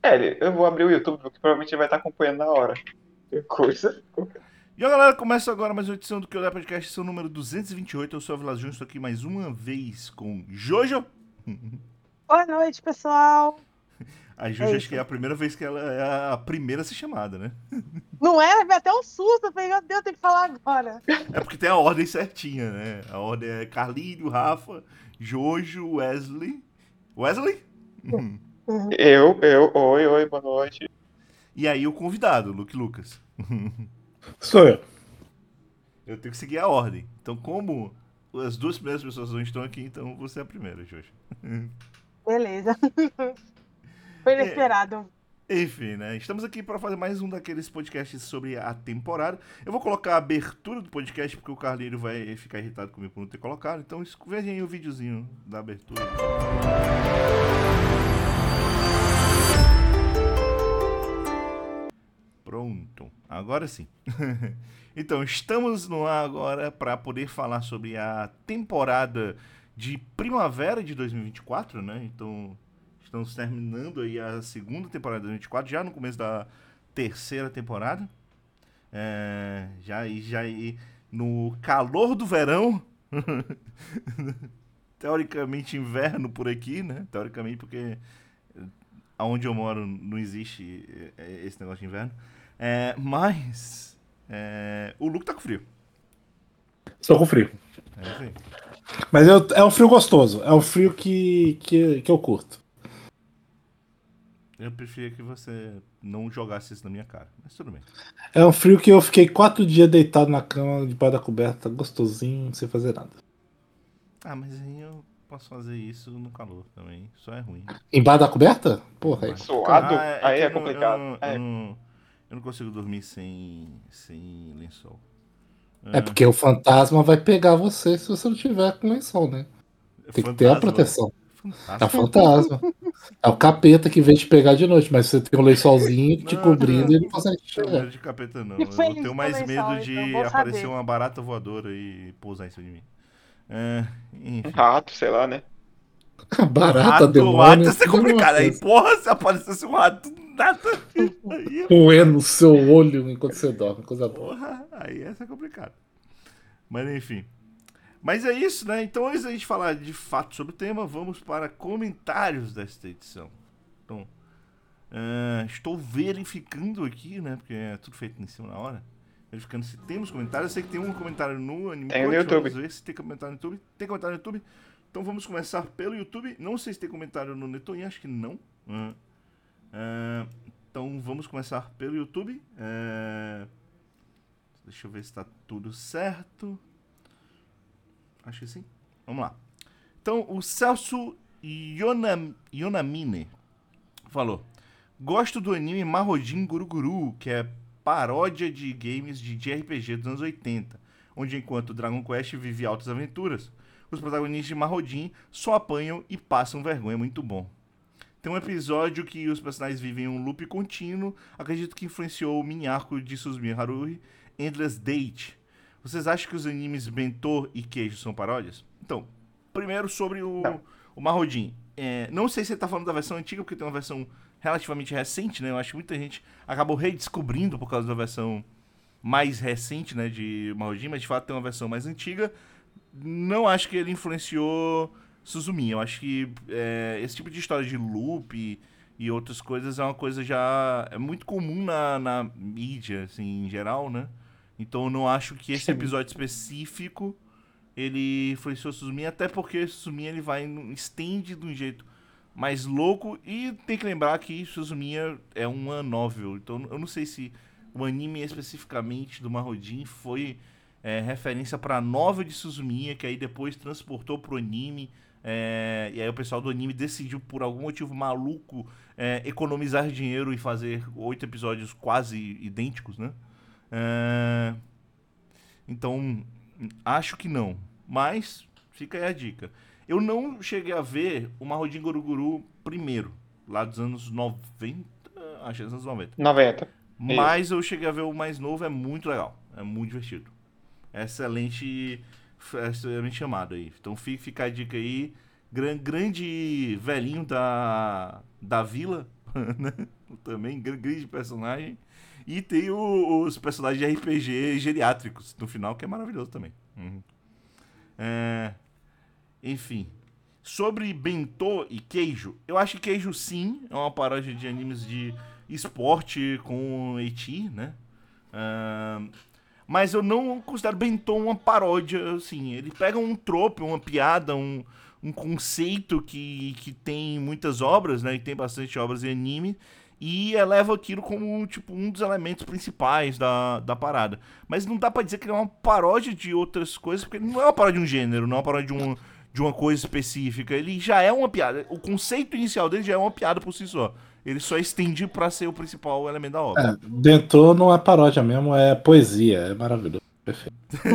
Eu vou abrir o YouTube, porque provavelmente ele vai estar acompanhando na hora. Que coisa. E a galera, começa agora mais uma edição do Que Eu Der Podcast, seu número 228. Eu sou o Vilas Júnior, estou aqui mais uma vez com Jojo. Boa noite, pessoal. A É Jojo acho que é isso. a primeira vez que ela é a primeira a ser chamada, né? Não é? Vai até um susto. Eu falei, meu Deus, tem que falar agora. É porque tem a ordem certinha, né? A ordem é Carlinho, Rafa, Jojo, Wesley. Wesley? Uhum. Oi, boa noite. E aí o convidado, Luke Lucas. Sou eu. Eu tenho que seguir a ordem. Então, como as duas primeiras pessoas não estão aqui, então você é a primeira, Jojo. Beleza. Foi É, inesperado. enfim, né? Estamos aqui para fazer mais um daqueles podcasts sobre a temporada. Eu vou colocar a abertura do podcast porque o Carlinho vai ficar irritado comigo por não ter colocado. Então vejam aí o videozinho da abertura. Pronto, agora sim. Então, estamos no ar agora para poder falar sobre a temporada de primavera de 2024, né? Então, estamos terminando aí a segunda temporada de 2024, já no começo da terceira temporada. Já aí no calor do verão. Teoricamente inverno por aqui, né? Teoricamente porque aonde eu moro não existe esse negócio de inverno. Mas o Luke tá com frio. Estou com frio. É isso aí. Mas é um frio gostoso. É um frio que eu curto. Eu preferia que você não jogasse isso na minha cara, mas tudo bem. É um frio que eu fiquei 4 dias deitado na cama, debaixo da coberta, gostosinho, sem fazer nada. Ah, mas aí eu posso fazer isso no calor também. Só é ruim. Embaixo da coberta? Porra, aí. Mas... Suado? É Aí que é complicado. eu não consigo dormir sem lençol. É porque o fantasma vai pegar você se você não tiver com lençol, né? Tem que ter a Fantasma. proteção. É o Fantasma. fantasma. É o capeta que vem te pegar de noite, mas você tem um lençolzinho te Não, cobrindo e ele não consegue te tenho medo chegar. de capeta, não. Fico Eu feliz tenho de ter um mais medo lençol, então, de bom aparecer saber. uma barata voadora e pousar em cima de mim. É, Um enfim. rato, sei lá, né? Barata, O rato ia demônio, ser tudo é uma complicado. Aí, coisa. porra, se aparecesse um rato, nada. Aí é Roendo foda. o seu olho enquanto você dorme, coisa boa. Porra, aí ia ser complicado. Mas enfim. Mas é isso, né? Então, antes da gente falar de fato sobre o tema, vamos para comentários desta edição. Então, estou verificando aqui, né? Porque é tudo feito em cima da hora. Verificando se temos comentários. Eu sei que tem um comentário no Anime Tem no Coach. Vamos YouTube. ver se tem comentário no YouTube. Tem comentário no YouTube? Então vamos começar pelo YouTube. Não sei se tem comentário no Netoin, acho que não. Então vamos começar pelo YouTube. Deixa eu ver se está tudo certo. Acho que sim. Vamos lá. Então o Celso Yonamine falou: gosto do anime Marrodin Guruguru, que é paródia de games de RPG dos anos 80, onde enquanto Dragon Quest vive altas aventuras, os protagonistas de Marrodin só apanham e passam vergonha. Muito bom. Tem um episódio que os personagens vivem em um loop contínuo, acredito que influenciou o mini arco de Suzumiya Haruhi, Endless Date. Vocês acham que os animes Bentô e Queijo são paródias? Então, primeiro sobre Não. o Marrodin. Não sei se ele tá falando da versão antiga, porque tem uma versão relativamente recente, né? Eu acho que muita gente acabou redescobrindo por causa da versão mais recente, né, de Marrodin, mas de fato tem uma versão mais antiga. Não acho que ele influenciou Suzumiya. Eu acho que esse tipo de história de loop e outras coisas é uma coisa já é muito comum na mídia, assim, em geral, né? Então eu não acho que esse Sim. episódio específico ele influenciou Suzumiya, até porque Suzumiya ele vai estende de um jeito mais louco e tem que lembrar que Suzumiya é uma novel, então eu não sei se o anime especificamente do Marrodin foi referência para a novel de Suzumiya, que aí depois transportou pro anime, e aí o pessoal do anime decidiu por algum motivo maluco economizar dinheiro e fazer 8 episódios quase idênticos, né? É, então, acho que não. Mas, fica aí a dica. Eu não cheguei a ver o Marrodin Goruguru primeiro, lá dos anos 90. Acho que é dos anos 90. 90. Isso. Mas eu cheguei a ver o mais novo, é muito legal. É muito divertido. Excelente chamado aí. Então fica a dica aí. Grande velhinho da vila, né? Também grande personagem. E tem os personagens de RPG geriátricos no final, que é maravilhoso também. Enfim. Sobre Bentô e Keijo, eu acho que Keijo sim é uma paródia de animes de esporte com eti, né? Mas eu não considero Bentô uma paródia, assim. Ele pega um trope, uma piada, um conceito que tem muitas obras, né? E tem bastante obras em anime. E eleva aquilo como, tipo, um dos elementos principais da parada. Mas não dá pra dizer que ele é uma paródia de outras coisas, porque ele não é uma paródia de um gênero, não é uma paródia de uma coisa específica. Ele já é uma piada. O conceito inicial dele já é uma piada por si só. Ele só estende pra ser o principal elemento da obra. Bentô não é paródia mesmo, é poesia. É maravilhoso. Perfeito.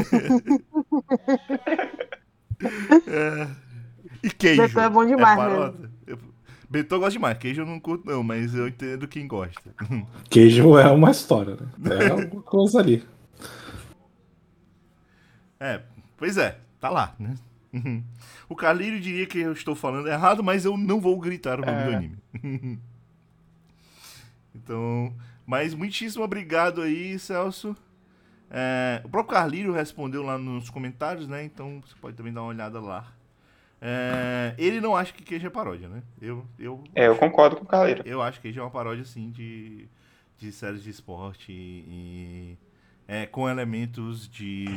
E queijo? Bentô é bom demais paródia? Bentô eu gosto demais. Queijo eu não curto não, mas eu entendo quem gosta. Queijo é uma história, né? É alguma coisa ali. Pois é. Tá lá, né? O Carlinho diria que eu estou falando errado, mas eu não vou gritar o nome do anime. Então, mas muitíssimo obrigado aí, Celso. O próprio Carlinho respondeu lá nos comentários, né? Então você pode também dar uma olhada lá. Ele não acha que queijo é paródia, né? Eu concordo com o Carleiro. Eu acho que queijo é uma paródia, sim, de séries de esporte e com elementos de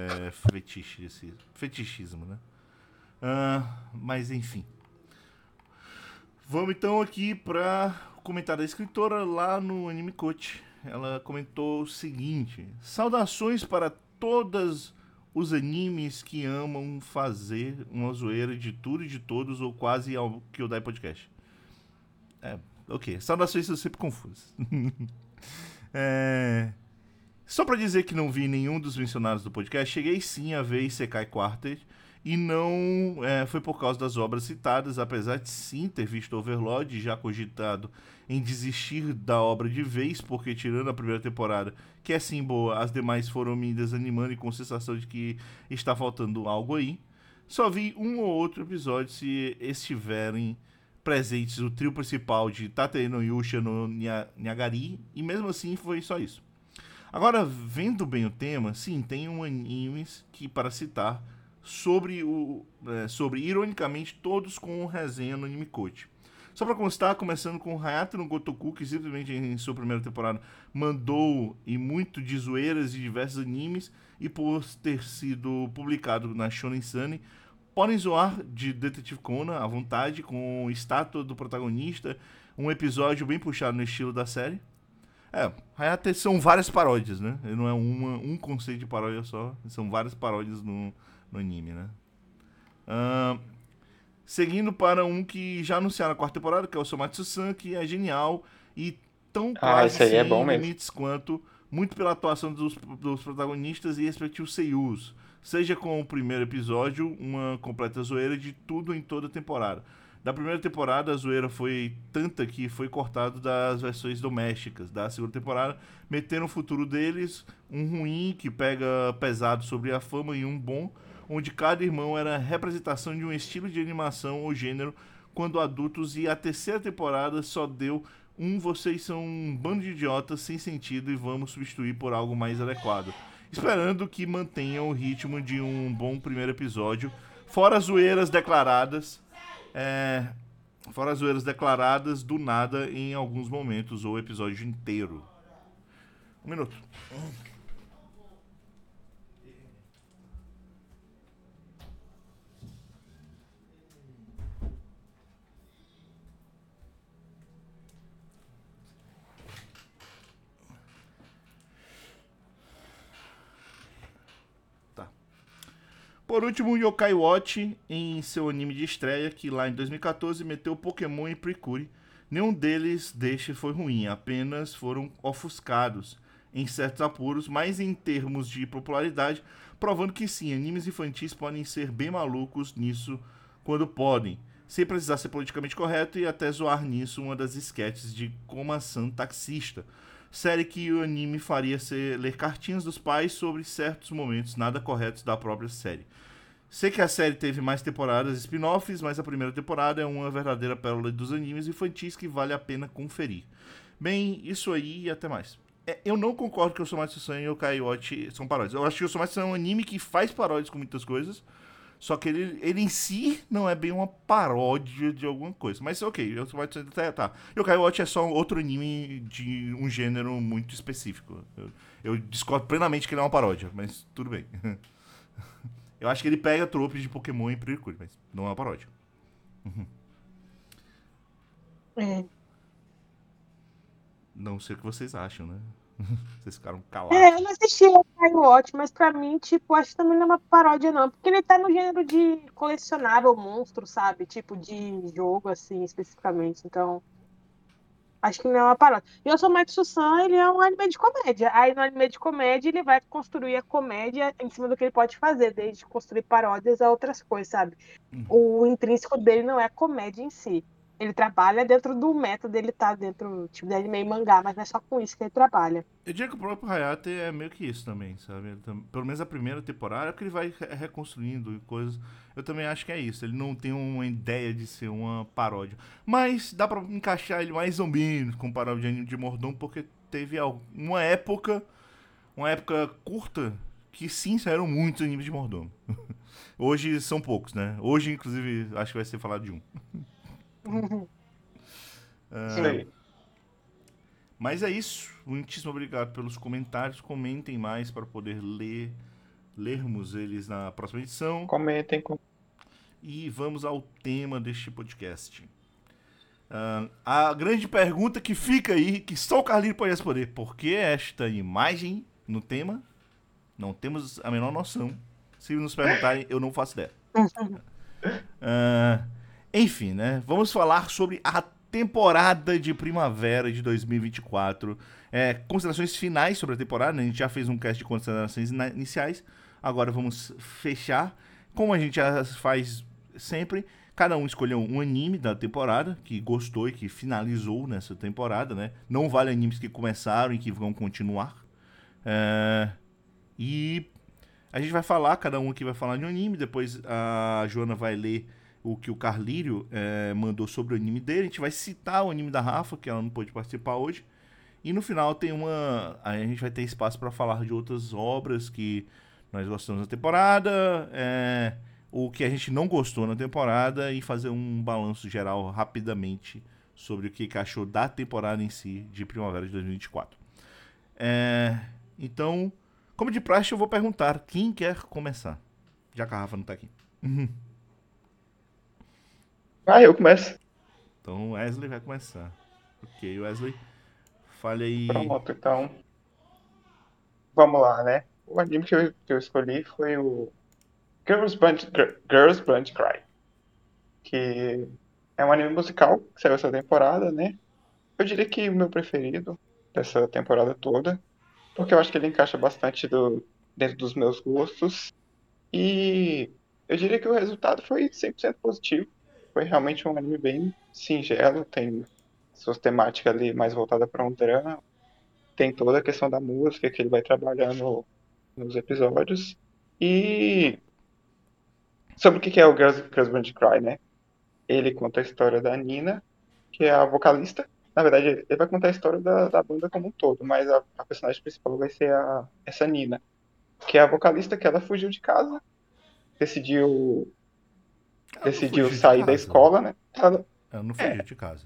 fetichismo, né? Mas enfim. Vamos então aqui para o comentário da escritora lá no Anime Coach. Ela comentou o seguinte: saudações para todos os animes que amam fazer uma zoeira de tudo e de todos, ou quase ao Kyodai Podcast. Ok. Saudações são sempre confusas. Só pra dizer que não vi nenhum dos mencionados do podcast, cheguei sim a ver Isekai Quartet, e não foi por causa das obras citadas, apesar de sim ter visto Overlord e já cogitado em desistir da obra de vez, porque tirando a primeira temporada, que é sim boa, as demais foram me desanimando e com sensação de que está faltando algo aí. Só vi um ou outro episódio se estiverem presentes o trio principal de Tate no Yusha no Nyagari, e mesmo assim foi só isso. Agora, vendo bem o tema, sim, tem um animes que, para citar, sobre ironicamente, todos com resenha no Anime Coach. Só pra constar, começando com Hayato no Gotoku, que simplesmente em sua primeira temporada mandou e muito de zoeiras de diversos animes, e por ter sido publicado na Shonen Sunny, podem zoar de Detective Conan à vontade, com estátua do protagonista, um episódio bem puxado no estilo da série. Hayato são várias paródias, né? Não é um conceito de paródia só, são várias paródias no anime, né? Seguindo para um que já anunciaram a quarta temporada, que é o Somatsu-san, que é genial e tão quase esse aí é bom sem mesmo. limites quanto, muito pela atuação dos protagonistas e respectivos seiyus. Seja com o primeiro episódio, uma completa zoeira de tudo em toda a temporada. Da primeira temporada, a zoeira foi tanta que foi cortado das versões domésticas. Da segunda temporada, metendo o futuro deles, um ruim que pega pesado sobre a fama e um bom, onde cada irmão era a representação de um estilo de animação ou gênero quando adultos, e a terceira temporada só deu vocês são um bando de idiotas sem sentido e vamos substituir por algo mais adequado. Esperando que mantenham o ritmo de um bom primeiro episódio, fora as zoeiras declaradas do nada em alguns momentos ou episódio inteiro. Um minuto. Por último, Yokai Watch, em seu anime de estreia, que lá em 2014 meteu Pokémon e Precure. Nenhum deles foi ruim, apenas foram ofuscados em certos apuros, mas em termos de popularidade, provando que sim, animes infantis podem ser bem malucos nisso quando podem, sem precisar ser politicamente correto, e até zoar nisso uma das esquetes de Koma-san Taxista, série que o anime faria ser ler cartinhas dos pais sobre certos momentos nada corretos da própria série. Sei que a série teve mais temporadas e spin-offs, mas a primeira temporada é uma verdadeira pérola dos animes infantis que vale a pena conferir. Bem, isso aí e até mais. Eu não concordo que o Somatsu-san e o Yokai Watch são paródias. Eu acho que o Somatsu-san é um anime que faz paródias com muitas coisas, só que ele em si não é bem uma paródia de alguma coisa. Mas ok, o Somatsu tá. Yokai Watch é só outro anime de um gênero muito específico. Eu discordo plenamente que ele é uma paródia, mas tudo bem. Eu acho que ele pega tropes de Pokémon e Precure, mas não é uma paródia. É. Não sei o que vocês acham, né? Vocês ficaram Eu calados. não assisti o Watch, mas pra mim, tipo, acho que também não é uma paródia, não. Porque ele tá no gênero de colecionável monstro, sabe? Tipo, de jogo, assim, especificamente. Então, acho que não é uma paródia. E o Somatsu-san, ele é um anime de comédia. Aí, no anime de comédia, ele vai construir a comédia em cima do que ele pode fazer, desde construir paródias a outras coisas, sabe? O intrínseco dele não é a comédia em si. Ele trabalha dentro do método, ele tá dentro, tipo, de anime e mangá, mas não é só com isso que ele trabalha. Eu diria que o próprio Hayate é meio que isso também, sabe? Pelo menos a primeira temporada, é porque ele vai reconstruindo e coisas. Eu também acho que é isso. Ele não tem uma ideia de ser uma paródia. Mas dá pra encaixar ele mais ou menos com paródia de anime de Mordom, porque teve uma época curta, que sim, saíram muitos animes de Mordom. Hoje são poucos, né? Hoje, inclusive, acho que vai ser falado de um. Isso aí. Mas é isso. Muitíssimo obrigado pelos comentários. Comentem mais para poder lermos eles na próxima edição. Comentem. E vamos ao tema deste podcast. A grande pergunta que fica aí, que só o Carlinho pode responder: por que esta imagem no tema? Não temos a menor noção. Se nos perguntarem, eu não faço ideia. Enfim, né? Vamos falar sobre a temporada de primavera de 2024. Considerações finais sobre a temporada, né? A gente já fez um cast de considerações iniciais. Agora vamos fechar. Como a gente já faz sempre, cada um escolheu um anime da temporada que gostou e que finalizou nessa temporada, né? Não vale animes que começaram e que vão continuar. E a gente vai falar, cada um aqui vai falar de um anime, depois a Joana vai ler o que o Carlírio mandou sobre o anime dele, a gente vai citar o anime da Rafa, que ela não pôde participar hoje, e no final a gente vai ter espaço para falar de outras obras que nós gostamos da temporada, o que a gente não gostou na temporada, e fazer um balanço geral rapidamente sobre o que achou da temporada em si de primavera de 2024. Então, como de praxe, eu vou perguntar quem quer começar, já que a Rafa não tá aqui. Eu começo. Então, Wesley vai começar. Ok, Wesley, fale aí. Pronto, então. Vamos lá, né? O anime que eu escolhi foi o Girls Brand Cry, que é um anime musical que saiu essa temporada, né? Eu diria que o meu preferido dessa temporada toda, porque eu acho que ele encaixa bastante dentro dos meus gostos. E eu diria que o resultado foi 100% positivo. Foi realmente um anime bem singelo, tem suas temáticas ali mais voltadas para um drama, tem toda a questão da música que ele vai trabalhando nos episódios. E sobre o que é o Girls Band Cry, né? Ele conta a história da Nina, que é a vocalista. Na verdade, ele vai contar a história da banda como um todo, mas a personagem principal vai ser essa Nina, que é a vocalista que ela fugiu de casa, decidiu, Ela não decidiu fugiu de sair da casa. escola, né? Ela não fugiu É, de casa.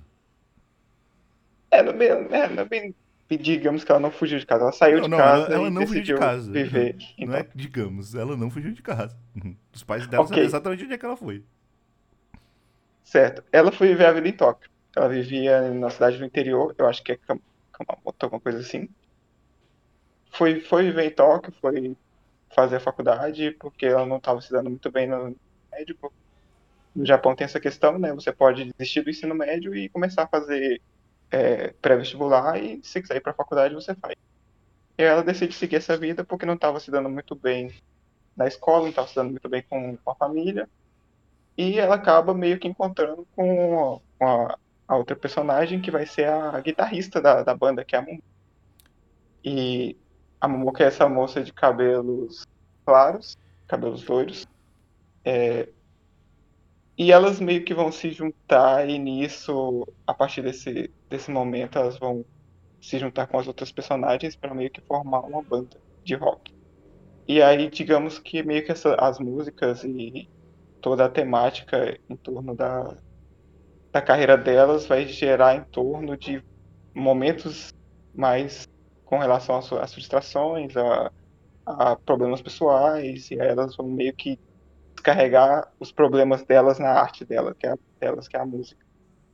não é bem, digamos que ela não fugiu de casa, ela saiu Não, de não, casa ela e não fugiu de decidiu casa. viver. Não Então, é, digamos, ela não fugiu de casa. Os pais dela ok, sabem exatamente onde é que ela foi. certo. Ela foi viver a vida em Tóquio. Ela vivia na cidade do interior, eu acho que é Kamamoto, alguma coisa assim. Foi viver em Tóquio, foi fazer a faculdade, porque ela não estava se dando muito bem no médico. No Japão tem essa questão, né? Você pode desistir do ensino médio e começar a fazer pré-vestibular, e se quiser ir para a faculdade, você faz. E ela decide seguir essa vida porque não estava se dando muito bem na escola, não estava se dando muito bem com a família, e ela acaba meio que encontrando com a outra personagem, que vai ser a guitarrista da banda, que é a Momo. E a Momo, que é essa moça de cabelos claros, cabelos loiros, E elas meio que vão se juntar e nisso, a partir desse momento, elas vão se juntar com as outras personagens para meio que formar uma banda de rock. E aí, digamos que meio que as músicas e toda a temática em torno da carreira delas vai gerar em torno de momentos mais com relação às frustrações, a problemas pessoais, e aí elas vão meio que descarregar os problemas delas na arte delas, que é a música.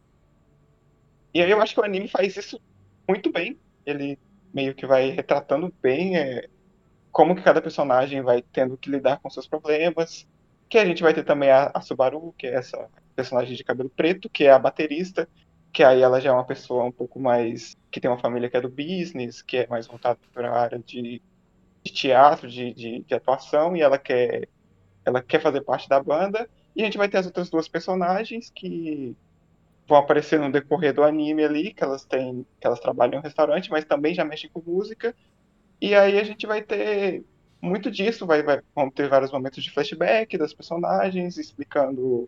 E aí eu acho que o anime faz isso muito bem. Ele meio que vai retratando bem como que cada personagem vai tendo que lidar com seus problemas. Que a gente vai ter também a Subaru, que é essa personagem de cabelo preto, que é a baterista, que aí ela já é uma pessoa um pouco mais que tem uma família que é do business, que é mais voltada para a área de teatro, de atuação, e ela quer fazer parte da banda. E a gente vai ter as outras duas personagens que vão aparecer no decorrer do anime ali, que elas trabalham em um restaurante, mas também já mexem com música. E aí a gente vai ter muito disso, vão ter vários momentos de flashback das personagens, explicando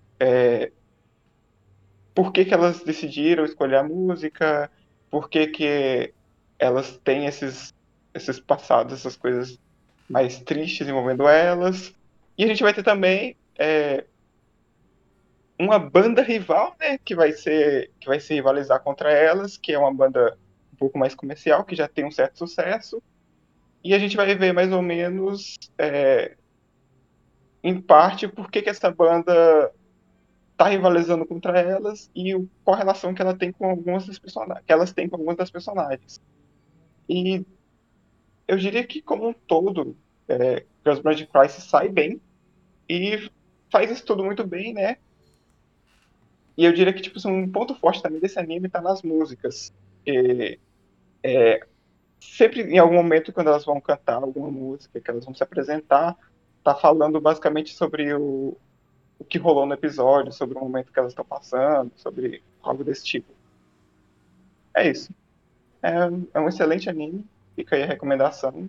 por que que elas decidiram escolher a música, por que que elas têm esses passados, essas coisas mais tristes envolvendo elas. E a gente vai ter também uma banda rival, né, que vai se rivalizar contra elas, que é uma banda um pouco mais comercial, que já tem um certo sucesso. E a gente vai ver mais ou menos, em parte, por que que essa banda tá rivalizando contra elas e qual a relação que ela tem com algumas das personagens, que elas têm com algumas das personagens. E eu diria que como um todo, Girls Brand Crisis sai bem e faz isso tudo muito bem, né? E eu diria que tipo, um ponto forte também desse anime tá nas músicas. E, sempre em algum momento quando elas vão cantar alguma música, que elas vão se apresentar, tá falando basicamente sobre o que rolou no episódio, sobre o momento que elas estão passando, sobre algo desse tipo. É isso. É, é um excelente anime, fica aí a recomendação.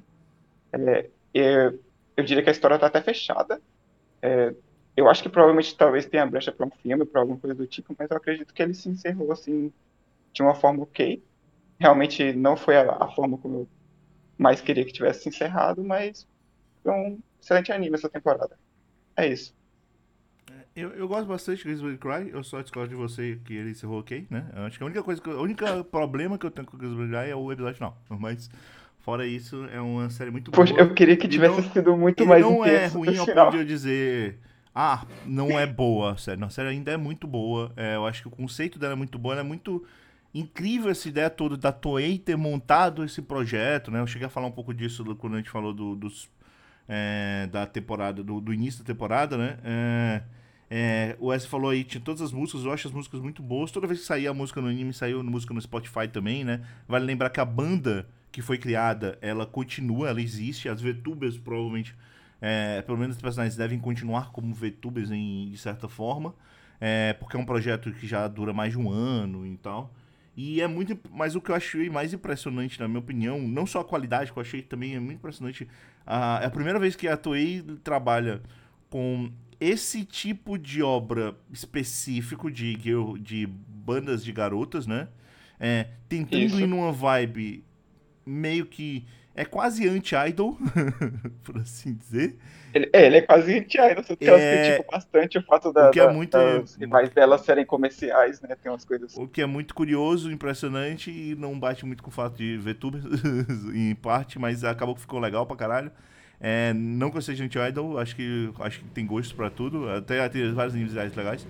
Eu diria que a história tá até fechada. Eu acho que provavelmente talvez tenha brecha para um filme, para alguma coisa do tipo, mas eu acredito que ele se encerrou assim de uma forma ok. Realmente não foi a forma como eu mais queria que tivesse se encerrado, mas foi um excelente anime essa temporada. É isso. Eu gosto bastante de Grizzly Cry, eu só discordo de você que ele encerrou ok, né? Eu acho que a única coisa o único problema que eu tenho com Grizzly Cry é o episódio final. Mas, fora isso, é uma série muito Poxa, boa. eu queria que E tivesse não, sido muito ele mais não é intenso ruim esse ao ponto de final. eu dizer, ah, não é boa a série. Não, a série ainda é muito boa. Eu acho que o conceito dela é muito bom, ela é muito incrível essa ideia toda da Toei ter montado esse projeto, né? Eu cheguei a falar um pouco disso quando a gente falou da temporada, do início da temporada, né? O Wes falou aí, tinha todas as músicas, eu acho as músicas muito boas. Toda vez que saía a música no anime, saiu a música no Spotify também, né? Vale lembrar que a banda que foi criada, ela continua, ela existe. As VTubers provavelmente, pelo menos os personagens devem continuar como VTubers de certa forma. Porque é um projeto que já dura mais de um ano e tal. E é muito. Mas o que eu achei mais impressionante, na minha opinião, não só a qualidade, que eu achei também é muito impressionante. É a primeira vez que a Toei trabalha com esse tipo de obra específico de bandas de garotas, né? Tentando ir Isso. numa vibe meio que. É quase anti-idol, por assim dizer. Ele é quase anti-idol, tanto que elas criticam bastante o fato O que é muito. das rivais delas serem comerciais, né? Tem umas coisas. O que é muito curioso, impressionante e não bate muito com o fato de VTubers, em parte, mas acabou que ficou legal pra caralho. Não que eu seja anti-idol, acho que tem gosto pra tudo, até tem vários níveis legais.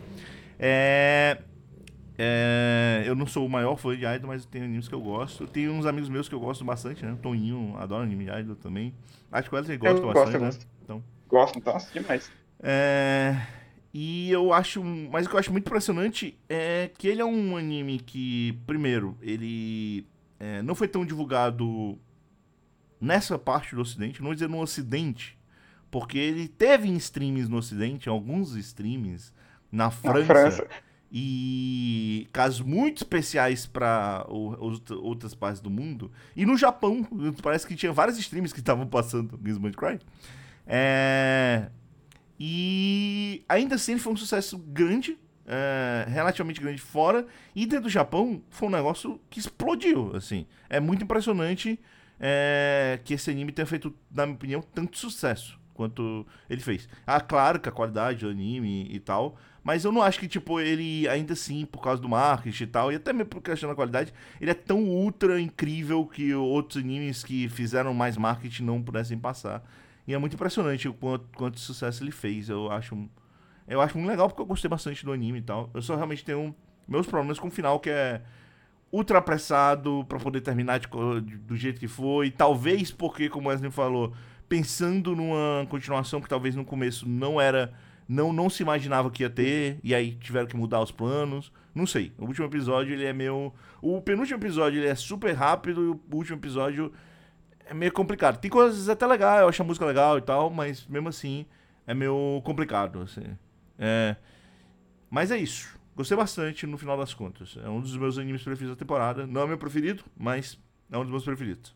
Eu não sou o maior fã de idol, mas tem animes que eu gosto. Tem uns amigos meus que eu gosto bastante, né? O Toninho adora anime de idol também. Acho que o Wesley gosta Eu bastante, né? gosto. Então, Gosto, nossa, demais. é, e eu acho. Mas o que eu acho muito impressionante é que ele é um anime que, primeiro, ele não foi tão divulgado nessa parte do Ocidente, não vou dizer no Ocidente, porque ele teve em streams no Ocidente, alguns streams na Na França, França. e casos muito especiais para outras partes do mundo. E no Japão, parece que tinha vários streams que estavam passando Gizmo Cry. É, E ainda assim ele foi um sucesso grande, relativamente grande fora, e dentro do Japão foi um negócio que explodiu, assim. É muito impressionante que esse anime tenha feito, na minha opinião, tanto sucesso quanto ele fez. Ah, claro que a qualidade do anime e tal, mas eu não acho que, tipo, ele, ainda assim, por causa do marketing e tal, e até mesmo por questão da qualidade, ele é tão ultra incrível que outros animes que fizeram mais marketing não pudessem passar. E é muito impressionante o quanto sucesso ele fez. Eu acho muito legal porque eu gostei bastante do anime e tal. Eu só realmente tenho meus problemas com o final, que é ultra apressado pra poder terminar do jeito que foi. Talvez porque, como o Wesley falou, pensando numa continuação que talvez no começo não era. Não se imaginava que ia ter, e aí tiveram que mudar os planos. Não sei. O último episódio ele é meio. O penúltimo episódio ele é super rápido, e o último episódio é meio complicado. Tem coisas até legais, eu acho a música legal e tal, mas mesmo assim é meio complicado, assim. É, mas é isso. Gostei bastante no final das contas. É um dos meus animes preferidos da temporada. Não é meu preferido, mas é um dos meus preferidos.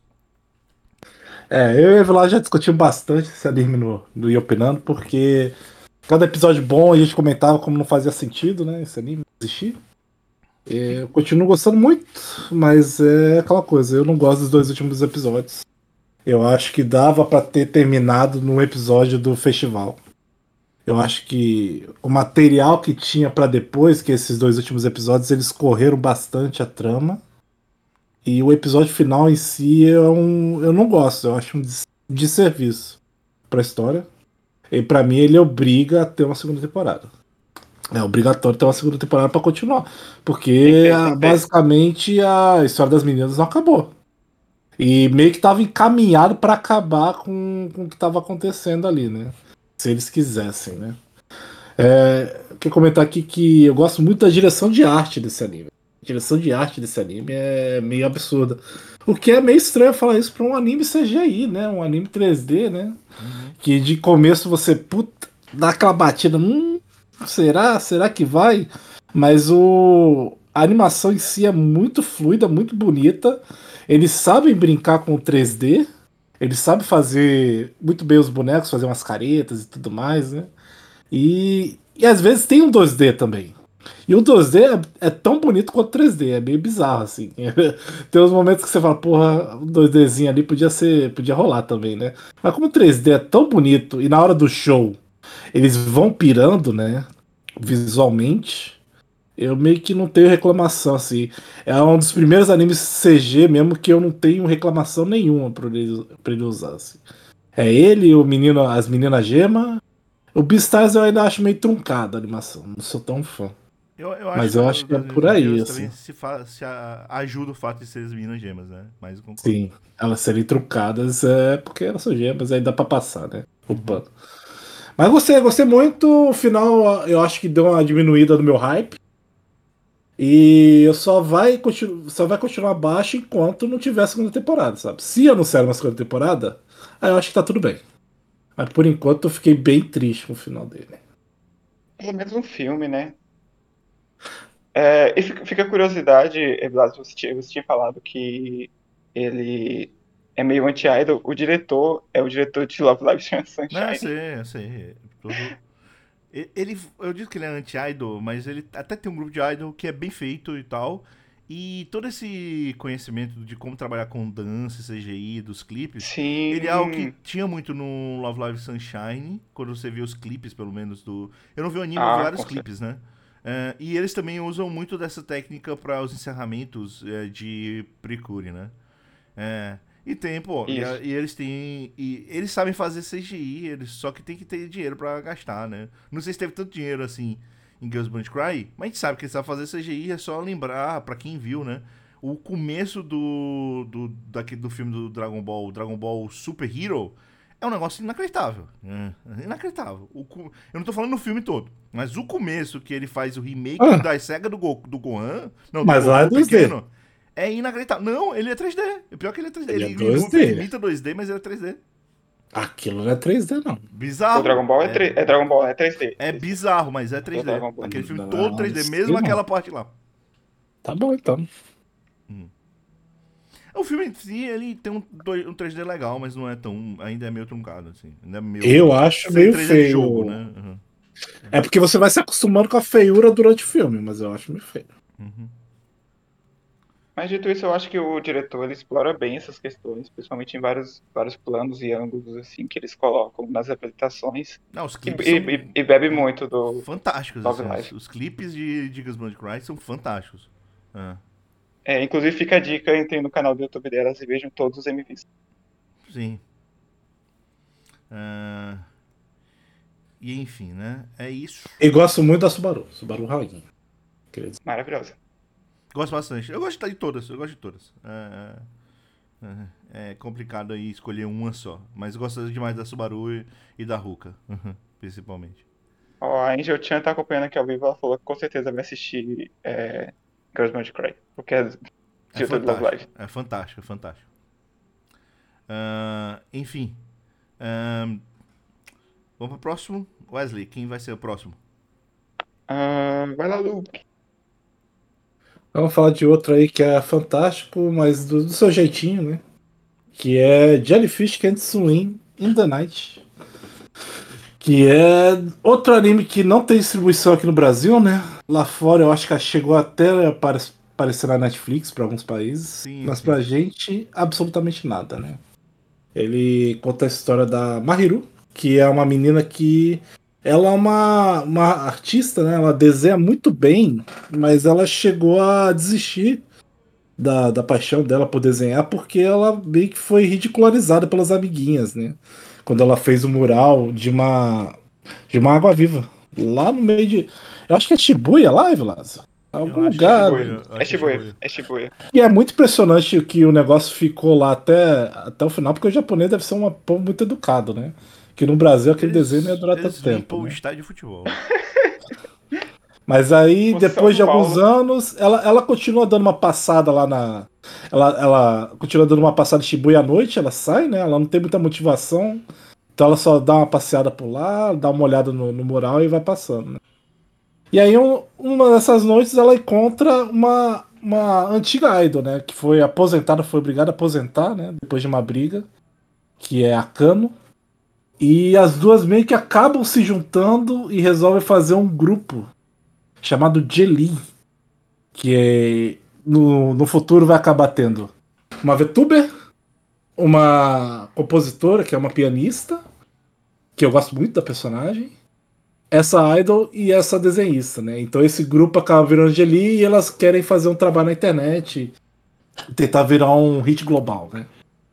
Eu e o Evelyn já discutimos bastante esse anime no Iopinando, porque cada episódio bom a gente comentava como não fazia sentido, né? Esse anime existir. Eu continuo gostando muito, mas é aquela coisa, eu não gosto dos 2 últimos episódios. Eu acho que dava pra ter terminado no episódio do festival. Eu acho que o material que tinha pra depois, que esses 2 últimos episódios, eles correram bastante a trama. E o episódio final em si eu não gosto, eu acho um desserviço pra história. E pra mim ele obriga a ter uma segunda temporada. É obrigatório ter uma segunda temporada pra continuar. Tem que Porque ter, tem que ter. basicamente a história das meninas não acabou. E meio que tava encaminhado pra acabar com o que tava acontecendo ali, né? Se eles quisessem, né? Quero comentar aqui que eu gosto muito da direção de arte desse anime. A direção de arte desse anime é meio absurda. O que é meio estranho falar isso pra um anime CGI, né? Um anime 3D, né? Uhum. Que de começo você, puta, dá aquela batida. Será? Será que vai? Mas a animação em si é muito fluida, muito bonita. Eles sabem brincar com o 3D. Eles sabem fazer muito bem os bonecos, fazer umas caretas e tudo mais, né? E às vezes tem um 2D também. E o 2D é tão bonito quanto o 3D, é meio bizarro, assim. Tem uns momentos que você fala, porra, o 2Dzinho ali podia rolar também, né? Mas como o 3D é tão bonito e na hora do show eles vão pirando, né? Visualmente, eu meio que não tenho reclamação, assim. É um dos primeiros animes CG mesmo que eu não tenho reclamação nenhuma pra ele usar, assim. É ele, o menino, as meninas gema. O Beastars eu ainda acho meio truncado a animação, não sou tão fã. Eu acho Mas que eu o acho que é das por meninas aí, gemas também assim. ajuda o fato de serem as meninas gemas, né? Mas eu concordo. Sim, elas serem truncadas é porque elas são gemas, aí dá pra passar, né? O Uhum. pano. Mas gostei muito. O final eu acho que deu uma diminuída no meu hype. E eu só vai continuar baixo enquanto não tiver a segunda temporada, sabe? Se anunciar uma segunda temporada, aí eu acho que tá tudo bem. Mas por enquanto eu fiquei bem triste com o final dele. Pelo menos um filme, né? E fica a curiosidade, Blas, você tinha falado que ele é meio anti-idol. O diretor é o diretor de Love Live Não, eu Sunshine. sei, eu sei. Eu disse que ele é anti-idol, mas ele até tem um grupo de idol que é bem feito e tal. E todo esse conhecimento de como trabalhar com dança, CGI, dos clipes, ele é algo que Sim. tinha muito no Love Live Sunshine, quando você vê os clipes, pelo menos, do. Eu não vi o anime, eu vi Ah, vários com certeza. clipes, né? E eles também usam muito dessa técnica para os encerramentos de Precure, né? E tem, pô, Isso. e eles têm. E eles sabem fazer CGI, eles só que tem que ter dinheiro pra gastar, né? Não sei se teve tanto dinheiro assim em Girls Band Cry, mas a gente sabe que eles sabem fazer CGI, é só lembrar, pra quem viu, né? O começo do filme do Dragon Ball Super Hero, é um negócio inacreditável. Inacreditável. Eu não tô falando no filme todo, mas o começo que ele faz o remake Ah, da SEGA do Gohan, não, do mas lá é Goku 2D. pequeno. É inacreditável. Não, ele é 3D. O pior é que ele é 3D. Ele é Ele 2D. imita 2D, mas ele é 3D. Aquilo não é 3D, não. O Bizarro. Dragon Ball é Dragon Ball, é 3D. É bizarro, mas é O 3D. Dragon Ball. Aquele filme todo Não, 3D, sei mesmo não. aquela parte lá. Tá bom, então. O filme em si, ele tem um 3D legal, mas não é tão. Ainda é meio truncado, assim. Ainda é meio. Eu acho Sem meio 3D de feio. jogo, né? Uhum. É porque você vai se acostumando com a feiura durante o filme, mas eu acho meio feio. Uhum. Mas dito isso, eu acho que o diretor ele explora bem essas questões, principalmente em vários planos e ângulos assim que eles colocam nas apresentações Não, os e, clipes são e bebe muito do fantásticos, Love assim. Live. Os clipes de Gigas Blood Cry são fantásticos. Ah, Inclusive fica a dica, entrem no canal do YouTube delas e vejam todos os MVs. sim. Ah, e enfim, né? É isso. E gosto muito da Subaru. Subaru Rainha. Queria dizer. Maravilhosa. Gosto bastante. Eu gosto de todas, eu gosto de todas. É complicado aí escolher uma só. Mas gosto demais da Subaru e da Ruka, principalmente. Ó, a Angel Chan tá acompanhando aqui ao vivo, ela falou que com certeza vai assistir Girls Must Cry, porque é É diretor de Love fantástico, Live. é fantástico, é fantástico. Enfim. Vamos pro próximo. Wesley, quem vai ser o próximo? Vai lá, Luke. Vamos falar de outro aí que é fantástico, mas do seu jeitinho, né? Que é Jellyfish Can't Swim in the Night. Que é outro anime que não tem distribuição aqui no Brasil, né? Lá fora eu acho que chegou até a aparecer na Netflix para alguns países, Sim, mas sim. pra gente absolutamente nada, né? Ele conta a história da Mahiru, que é uma menina que ela é uma artista, né? Ela desenha muito bem, mas ela chegou a desistir da paixão dela por desenhar porque ela meio que foi ridicularizada pelas amiguinhas, né? Quando ela fez o mural de uma água-viva. Lá no meio de. Eu acho que é Shibuya lá, Vilas? Eu Algum acho que é lugar. Shibuya. Shibuya. Eu É acho que é Shibuya. Shibuya. É Shibuya. E é muito impressionante que o negócio ficou lá até o final, porque o japonês deve ser um povo muito educado, né? Que no Brasil aquele desenho não ia durar Eles tanto tempo, limpam o né? estádio de futebol. Mas aí, O depois São de alguns Paulo. anos, ela continua dando uma passada lá na. Ela continua dando uma passada em Shibuya à noite, ela sai, né? Ela não tem muita motivação. Então ela só dá uma passeada por lá, dá uma olhada no mural e vai passando, né? E aí, uma dessas noites, ela encontra uma antiga idol, né? Que foi aposentada, foi obrigada a aposentar, né? Depois de uma briga, que é a Kano. E as duas meio que acabam se juntando e resolvem fazer um grupo chamado Jelly, que no futuro vai acabar tendo uma VTuber, uma compositora, que é uma pianista, que eu gosto muito da personagem, essa idol e essa desenhista, né? Então esse grupo acaba virando Jelly e elas querem fazer um trabalho na internet, tentar virar um hit global, né?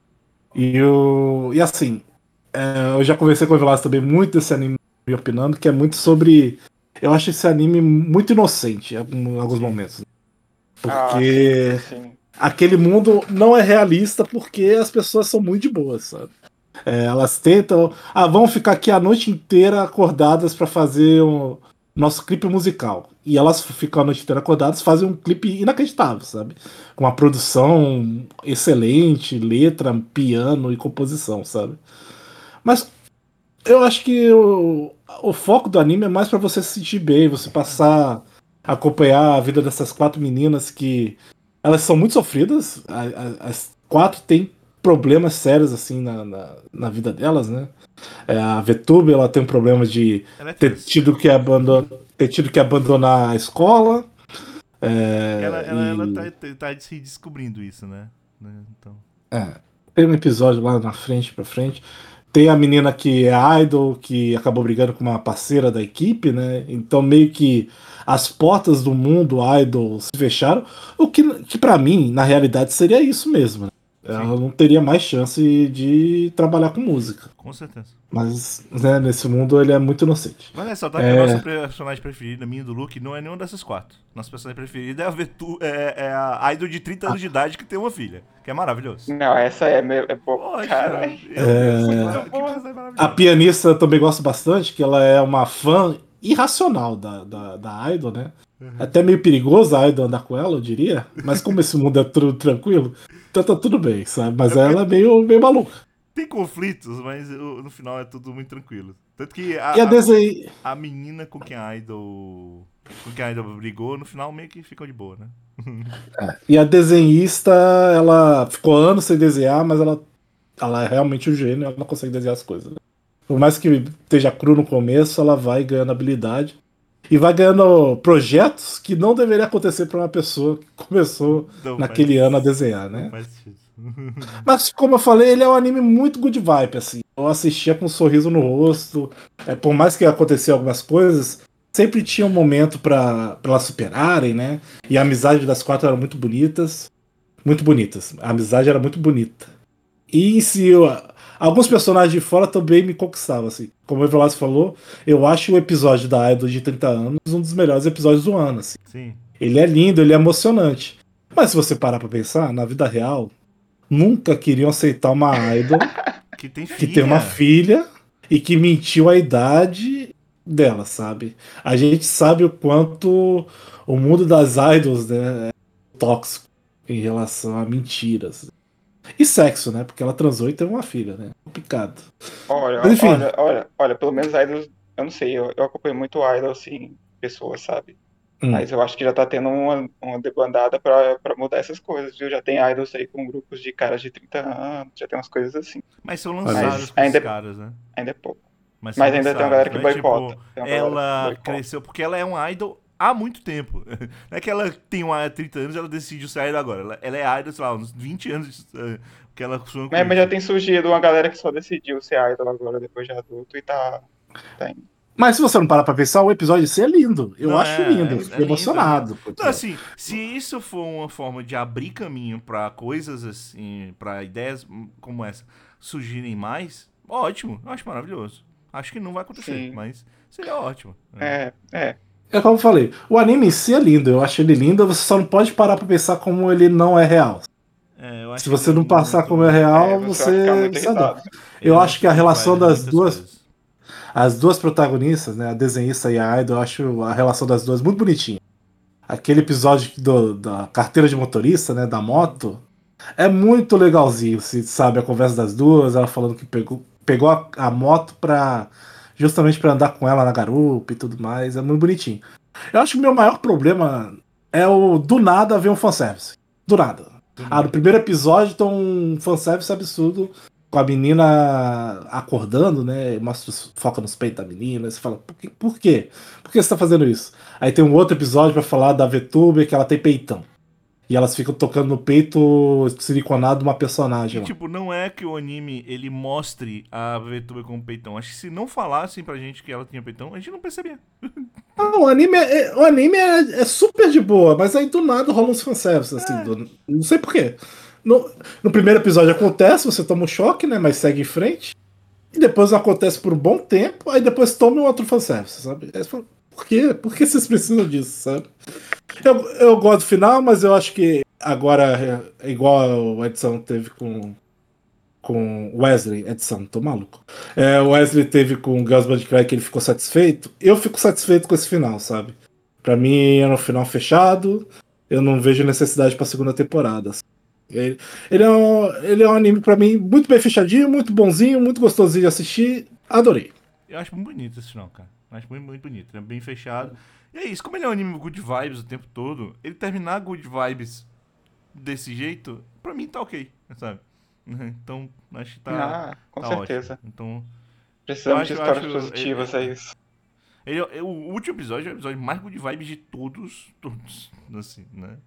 E assim, eu já conversei com o Vilas também muito desse anime, me opinando, que é muito sobre. Eu acho esse anime muito inocente em alguns Sim. momentos. Sim, Porque sim. aquele mundo não é realista porque as pessoas são muito de boas, sabe? Elas tentam. Vamos ficar aqui a noite inteira acordadas para fazer o nosso clipe musical. E elas ficam a noite inteira acordadas, fazem um clipe inacreditável, sabe? Com uma produção excelente, letra, piano e composição, sabe? Mas eu acho que o foco do anime é mais pra você se sentir bem, você passar a acompanhar a vida dessas quatro meninas que elas são muito sofridas. As quatro têm problemas sérios assim na vida delas, né? A VTube ela tem um problema de Ela é ter trans. tido que abandonar, ter tido que abandonar a escola. E ela, É, ela, ela e tá se descobrindo isso, né? Então. tem um episódio lá na frente pra frente. Tem a menina que é idol, que acabou brigando com uma parceira da equipe, né? Então meio que as portas do mundo idol se fecharam. O que para mim, na realidade, seria isso mesmo, né? Sim, Ela não teria mais chance de trabalhar com música. com certeza. Mas, né, nesse mundo ele é muito inocente. Vale ressaltar que a nossa É, personagem preferida, minha e do Luke, não é nenhuma dessas quatro. Nossa personagem preferida é a Idol de 30 anos de idade que tem uma filha. Que é maravilhoso. Não, essa é boa. Poxa, Caralho. que Boa. personagem a maravilhosa. pianista eu também gosto bastante, que ela é uma fã irracional da Idol, né? Até meio perigoso a Idol andar com ela, eu diria. Mas como esse mundo é tudo tranquilo, então tá tudo bem, sabe? É Mas porque ela é meio maluca. tem conflitos, mas no final é tudo muito tranquilo. Tanto que E a desenho. a menina com quem a Idol porque a Idol brigou, no final meio que ficou de boa, né? E a desenhista, ela ficou anos sem desenhar, mas ela é realmente um gênio, ela consegue desenhar as coisas. Por mais que esteja cru no começo, ela vai ganhando habilidade. E vai ganhando projetos que não deveria acontecer para uma pessoa que começou Não naquele ano a faz, desenhar, não né? faz sentido. Mas, como eu falei, ele é um anime muito good vibe, assim. Eu assistia com um sorriso no rosto. Por mais que acontecia algumas coisas, sempre tinha um momento para elas superarem, né? E a amizade das quatro era muito bonitas. Muito bonitas. A amizade era muito bonita. E em si, alguns personagens de fora também me conquistavam, assim. Como o Velasco falou, eu acho o episódio da Idol de 30 anos um dos melhores episódios do ano, assim. Sim. Ele é lindo, ele é emocionante. Mas se você parar pra pensar, na vida real, nunca queriam aceitar uma idol Que tem que tem uma filha. filha e que mentiu a idade dela, sabe? A gente sabe o quanto o mundo das idols, né, é tóxico em relação a mentiras. E sexo, né? Porque ela transou e teve uma filha, né? Complicado. Mas enfim, Olha, pelo menos idols, eu não sei, eu acompanho muito idol, assim, pessoas, sabe? hum, Mas eu acho que já tá tendo uma debandada pra mudar essas coisas, viu? Já tem idols aí com grupos de caras de 30 anos, já tem umas coisas assim. Mas são olha aí. lançados Mas com esses ainda, caras, né? ainda é pouco. Mas são Mas ainda tem uma galera lançados. que Não é tipo, boicota. Tem uma galera que ela boicota. cresceu porque ela é um idol há muito tempo. Não é que ela tem 30 anos e ela decidiu ser idol agora. Ela é idol, sei lá, uns 20 anos que ela sonha com Mas já isso. tem surgido uma galera que só decidiu ser idol agora, depois de adulto, e tá indo. Mas se você não parar pra pensar, o episódio em si é lindo. Eu Não, acho lindo. Eu é fiquei lindo, é lindo. emocionado com o Não, episódio. assim, se isso for uma forma de abrir caminho pra coisas assim, pra ideias como essa surgirem mais, ótimo, eu acho maravilhoso. Acho que não vai acontecer, Sim. mas seria ótimo. É. É como eu falei, o anime em si é lindo. Eu acho ele lindo, você só não pode parar pra pensar como ele não é real. Eu Se acho ele você não passar como é muito. real, Você vai ficar muito você adora. irritado. Ele é Eu acho muito que a good relação vibes em das muitas duas, coisas. as duas protagonistas, né, a desenhista e a Idol, eu acho a relação das duas muito bonitinha. Aquele episódio da carteira de motorista, né, da moto, é muito legalzinho, se sabe a conversa das duas, ela falando que pegou a moto justamente pra andar com ela na garupa e tudo mais, é muito bonitinho. Eu acho que o meu maior problema é o do nada ver um fanservice. Do nada. Do No nada. primeiro episódio tem um fanservice absurdo com a menina acordando, né? Mostra, foca nos peitos da menina. Você fala, por quê? Por quê? Por que você tá fazendo isso? Aí tem um outro episódio pra falar da VTuber que ela tem peitão. E elas ficam tocando no peito siliconado de uma E personagem lá. tipo, não é que o anime ele mostre a VTuber com peitão. Acho que se não falassem pra gente que ela tinha peitão, a gente não percebia. Ah, o anime é super de boa, mas aí do nada rola uns fanservice, assim, não sei porquê. No primeiro episódio acontece, você toma um choque, né? Mas segue em frente. E depois não acontece por um bom tempo, aí depois toma um outro fanservice, sabe? Aí você fala, por quê? Por que vocês precisam disso, sabe? Eu gosto do final, mas eu acho que agora é igual a edição teve com Wesley, edição, tô maluco. O Wesley teve com o Gus Bud Cry que ele ficou satisfeito. Eu fico satisfeito com esse final, sabe? Pra mim é um final fechado. Eu não vejo necessidade pra segunda temporada. Ele é um anime pra mim muito bem fechadinho, muito bonzinho, muito gostosinho de assistir. Adorei. Eu acho muito bonito esse final, cara. Eu acho muito, muito bonito. Ele é bem fechado. E é isso, como ele é um anime good vibes o tempo todo, ele terminar good vibes desse jeito, pra mim tá ok, sabe? Então, acho que Com tá ótimo. certeza. Então, Precisamos de eu acho. histórias positivas, é isso. O último episódio é o episódio mais good vibes de todos, assim, né?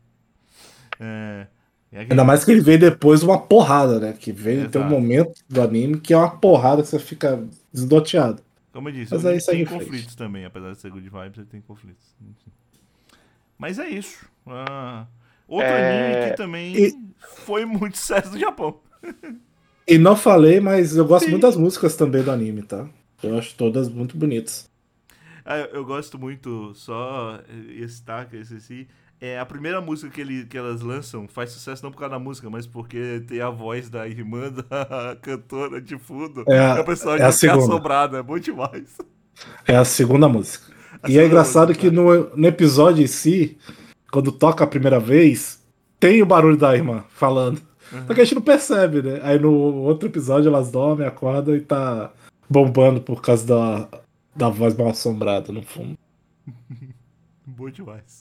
É aquele... Ainda mais que ele veio depois de uma porrada, né? Que veio ter um Exato. momento do anime que é uma porrada que você fica desnorteado. Como eu disse, Mas o aí anime segue tem em frente. conflitos também, apesar de ser good vibes, ele tem conflitos. Mas é isso. Outro anime que É, também foi muito sucesso no Japão. E não falei, mas eu gosto Sim. muito das músicas também do anime, tá? Eu acho todas muito bonitas. Eu gosto muito, só esse tá, que eu esqueci. A primeira música que elas lançam faz sucesso não por causa da música, mas porque tem a voz da irmã da cantora de fundo. E o pessoal É a diz que é segunda. assombrado, é bom demais. É a segunda música. A E é segunda engraçado música, que no episódio em si, quando toca a primeira vez, tem o barulho da irmã falando. Só que a gente não percebe, né? Aí no outro episódio elas dormem, acordam e tá bombando por causa da voz mal assombrada no fundo. Boa demais.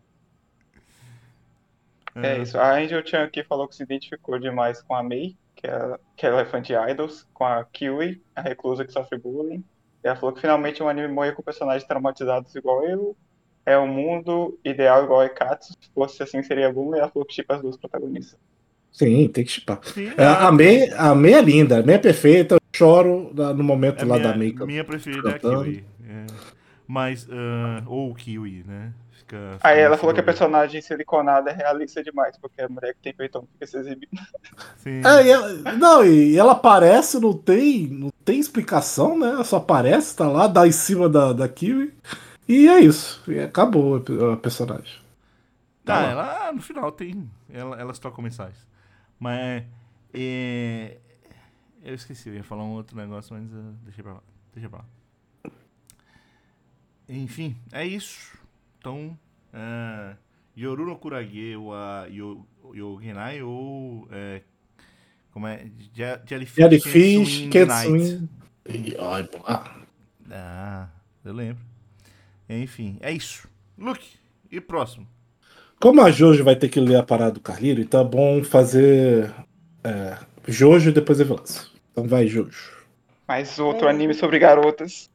É isso. A Angel Chan aqui falou que se identificou demais com a Mei, que é Elephant Idols, com a Kiwi, a reclusa que sofre bullying. E ela falou que finalmente um anime morre com personagens traumatizados igual eu. É o mundo ideal igual a Ekatsu. Se fosse assim, seria bom. E ela falou que tipo as duas protagonistas. Sim, tem que chipar. Sim, A Mei é linda, a Mei é perfeita. Eu choro no momento a lá da minha, Mei minha preferida é a cantando. Kiwi. Mas, ou o Kiwi, né? Fica Aí meio ela se falou que a dúvida. personagem siliconada é realista demais, porque a mulher que tem peitão fica se exibindo. Sim. Não, e ela aparece, não tem explicação, né? Só aparece, tá lá, dá em cima da Kiwi. E é isso. E acabou a personagem. Tá Ah, lá. ela no final tem. Elas trocam mensagens. Mas. É, eu esqueci, eu ia falar um outro negócio, mas deixei pra lá. Deixa pra lá. Enfim, é isso. Então, Yoru no Kurage wa Yogenai ou como é? Jellyfish Can't Jellyfish, Swim in the Can't Night. Swim. Ai, pô. Ah, eu lembro. Enfim, é isso. Luke, e próximo? Como a Jojo vai ter que ler a parada do Carlírio, então é bom fazer Jojo e depois Evelance. Então vai, Jojo. Mais outro anime É, sobre garotas.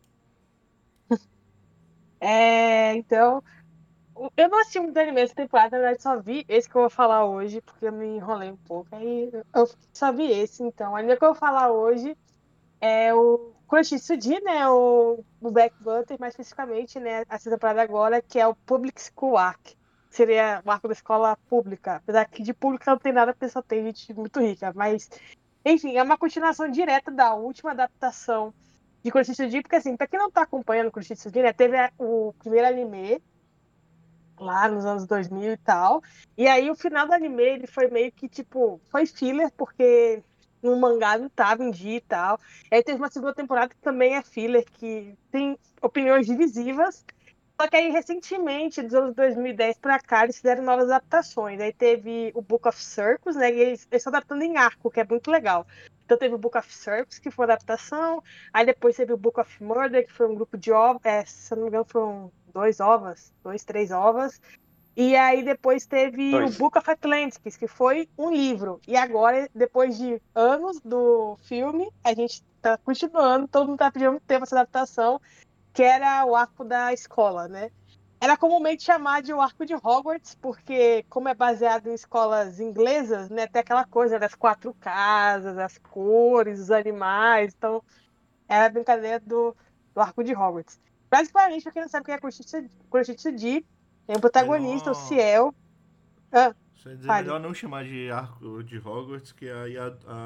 então, eu não assisti muito anime essa temporada, na verdade só vi esse que eu vou falar hoje, porque eu me enrolei um pouco. Aí eu só vi esse, então. O anime que eu vou falar hoje é o Kuroshitsuji, né? O Black Butler, mais especificamente, né? Essa temporada agora, que é o Public School Arc. Seria o arco da escola pública. Apesar que de pública não tem nada, porque só tem gente muito rica. Mas, enfim, é uma continuação direta da última adaptação de Kuroshitsuji, porque assim, pra quem não tá acompanhando Kuroshitsuji, né? Teve o primeiro anime lá nos anos 2000 e tal. E aí o final do anime, ele foi meio que, tipo, foi filler, porque no mangá não tava em dia e tal. E aí teve uma segunda temporada que também é filler, que tem opiniões divisivas. Só que aí, recentemente, dos anos 2010 pra cá, eles fizeram novas adaptações. Aí teve o Book of Circus, né? E eles estão adaptando em arco, que é muito legal. Então teve o Book of Circus, que foi uma adaptação. Aí depois teve o Book of Murder, que foi um grupo de ovos. Se eu não me engano, foram dois, três ovas. E aí depois teve o Dois. Book of Atlantis, que foi um livro. E agora, depois de anos do filme, a gente tá continuando, todo mundo tá pedindo tempo essa adaptação, que era o arco da escola, né? Era comumente chamado de o arco de Hogwarts, porque como é baseado em escolas inglesas, né, tem aquela coisa das quatro casas, as cores, os animais, então era a brincadeira do arco de Hogwarts. Basicamente, pra quem não sabe o que é Kuroshitsuji, tem o protagonista, o Melhor. Ciel. Ah, Isso quer dizer, fale. melhor não chamar de arco de Hogwarts, que aí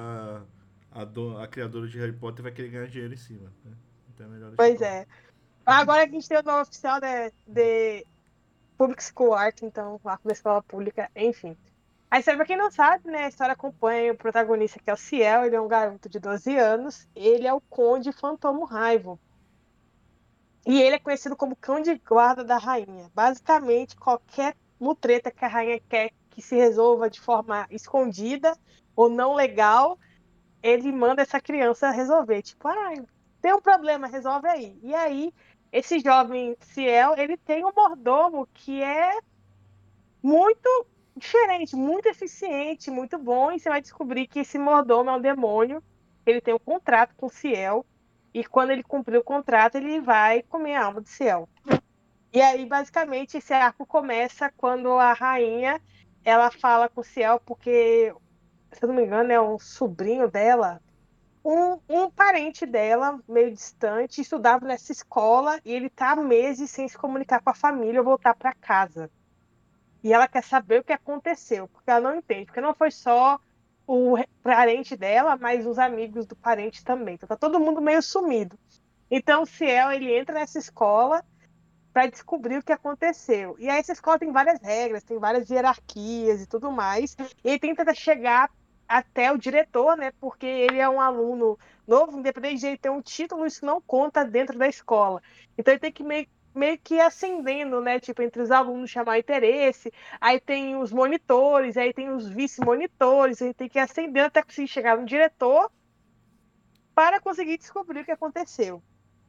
a criadora de Harry Potter vai querer ganhar dinheiro em cima. Né? Então é melhor deixar Pois pra lá. é. Agora a gente tem o nome oficial de Public School Art, então, o arco da escola pública, enfim. A história, pra quem não sabe, né, a história acompanha o protagonista, que é o Ciel, ele é um garoto de 12 anos, ele é o Conde Fantomo Raivo. E ele é conhecido como cão de guarda da rainha. Basicamente, qualquer mutreta que a rainha quer que se resolva de forma escondida ou não legal, ele manda essa criança resolver. Tipo, tem um problema, resolve aí. E aí, esse jovem Ciel, ele tem um mordomo que é muito diferente, muito eficiente, muito bom. E você vai descobrir que esse mordomo é um demônio. Ele tem um contrato com o Ciel. E quando ele cumprir o contrato, ele vai comer a alma do Ciel. E aí, basicamente, esse arco começa quando a rainha ela fala com o Ciel, porque, se eu não me engano, é um sobrinho dela, um parente dela, meio distante, estudava nessa escola e ele está há meses sem se comunicar com a família ou voltar para casa. E ela quer saber o que aconteceu, porque ela não entende, porque não foi só o parente dela, mas os amigos do parente também. Então tá todo mundo meio sumido. Então o Ciel, ele entra nessa escola para descobrir o que aconteceu. E aí essa escola tem várias regras, tem várias hierarquias e tudo mais. E ele tenta chegar até o diretor, né? Porque ele é um aluno novo, independente de ele ter um título, isso não conta dentro da escola. Então ele tem que meio que ir ascendendo, né? Tipo, entre os alunos chamar interesse. Aí tem os monitores, aí tem os vice-monitores, ele tem que ir ascendendo até conseguir chegar no diretor para conseguir descobrir o que aconteceu.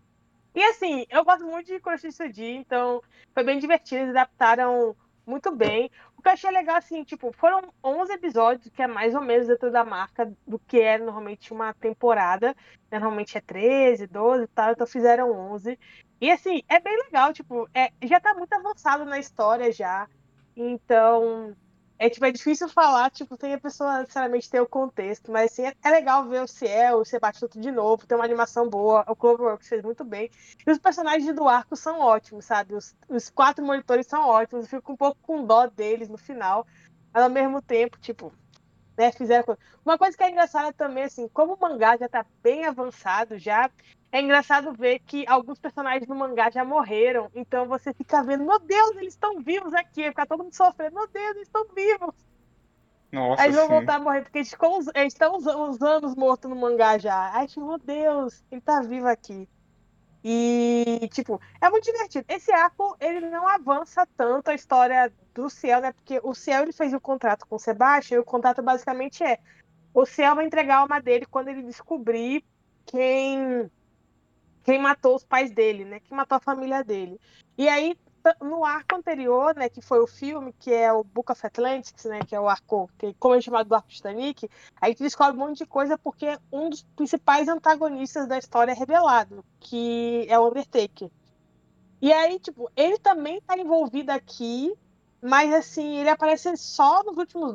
E assim, eu gosto muito de Kuroshige Suji, então foi bem divertido, eles adaptaram muito bem. O que eu achei legal, assim, tipo, foram 11 episódios, que é mais ou menos dentro da marca do que é normalmente uma temporada. Normalmente é 13, 12 e tal, então fizeram 11. E assim, é bem legal, tipo, já tá muito avançado na história já. Então, tipo, é difícil falar, tipo, tem a pessoa necessariamente ter o contexto, mas assim, é legal ver o Ciel, o Sebastião tudo de novo, tem uma animação boa, o Cloverworks fez muito bem. E os personagens do arco são ótimos, sabe? Os 4 monitores são ótimos, eu fico um pouco com dó deles no final, mas ao mesmo tempo, tipo, né, fizeram coisa. Uma coisa que é engraçada também, assim, como o mangá já tá bem avançado já, é engraçado ver que alguns personagens do mangá já morreram, então você fica vendo, meu Deus, eles estão vivos aqui, fica todo mundo sofrendo, meu Deus, eles estão vivos. Aí Nossa, eles vão sim. voltar a morrer, porque eles estão uns anos mortos no mangá já. Aí, tipo, meu Deus, ele tá vivo aqui. E, tipo, é muito divertido. Esse arco, ele não avança tanto a história do Ciel, né? Porque o Ciel, ele fez o contrato com o Sebastião, e o contrato basicamente o Ciel vai entregar a alma dele quando ele descobrir quem quem matou os pais dele, né? Quem matou a família dele. E aí, no arco anterior, né, que foi o filme, que é o Book of Atlantis, né, que é o arco, que como é chamado do arco Titanic, a gente descobre um monte de coisa porque um dos principais antagonistas da história é revelado, que é o Undertaker. E aí, tipo, ele também tá envolvido aqui, mas assim, ele aparece só nos últimos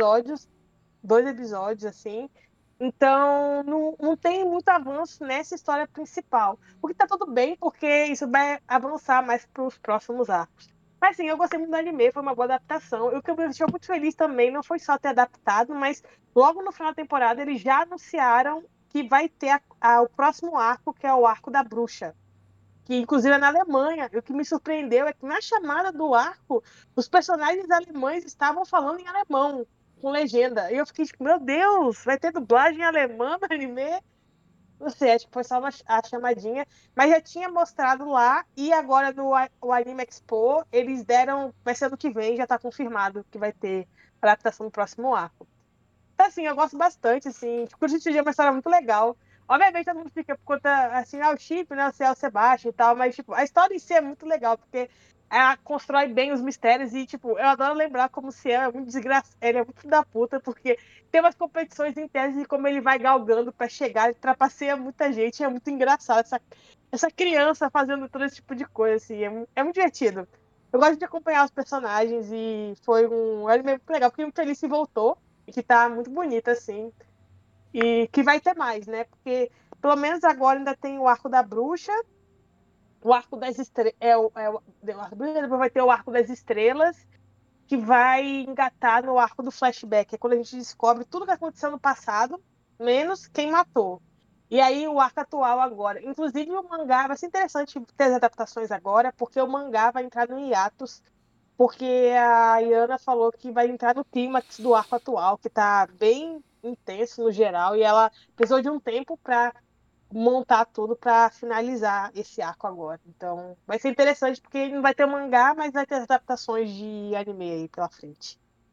dois episódios, assim. Então, não tem muito avanço nessa história principal. O que tá tudo bem, porque isso vai avançar mais para os próximos arcos. Mas sim, eu gostei muito do anime, foi uma boa adaptação. E o que me deixou muito feliz também não foi só ter adaptado, mas logo no final da temporada eles já anunciaram que vai ter o próximo arco, que é o arco da bruxa. Que inclusive é na Alemanha. E o que me surpreendeu é que na chamada do arco, os personagens alemães estavam falando em alemão com legenda. E eu fiquei tipo, meu Deus, vai ter dublagem alemã no anime? Não sei, acho que foi só a chamadinha, mas já tinha mostrado lá, e agora no o Anime Expo, eles deram, vai ser ano que vem, já tá confirmado que vai ter adaptação do próximo arco. Então, assim, eu gosto bastante, assim, tipo, Curso de é uma história muito legal. Obviamente, todo mundo fica por conta, assim, o chip, né, o Sebastião e tal, mas, tipo, a história em si é muito legal, porque ela constrói bem os mistérios e, tipo, eu adoro lembrar como o Ciel é muito desgraçado, ele é muito filho da puta, porque tem umas competições internas e como ele vai galgando pra chegar, ele trapaceia muita gente, é muito engraçado essa criança fazendo todo esse tipo de coisa, assim, é muito divertido. Eu gosto de acompanhar os personagens e foi um anime muito legal, porque o Felice voltou, e que tá muito bonita, assim, e que vai ter mais, né? Porque pelo menos agora ainda tem o arco da bruxa, o arco das estrelas, depois vai ter o arco das estrelas, que vai engatar no arco do flashback, é quando a gente descobre tudo que aconteceu no passado, menos quem matou. E aí o arco atual agora. Inclusive o mangá, vai ser interessante ter as adaptações agora, porque o mangá vai entrar no hiatus, porque a Iana falou que vai entrar no clímax do arco atual, que tá bem intenso no geral, e ela precisou de um tempo para montar tudo para finalizar esse arco agora. Então, vai ser interessante porque não vai ter o mangá, mas vai ter as adaptações de anime aí pela frente.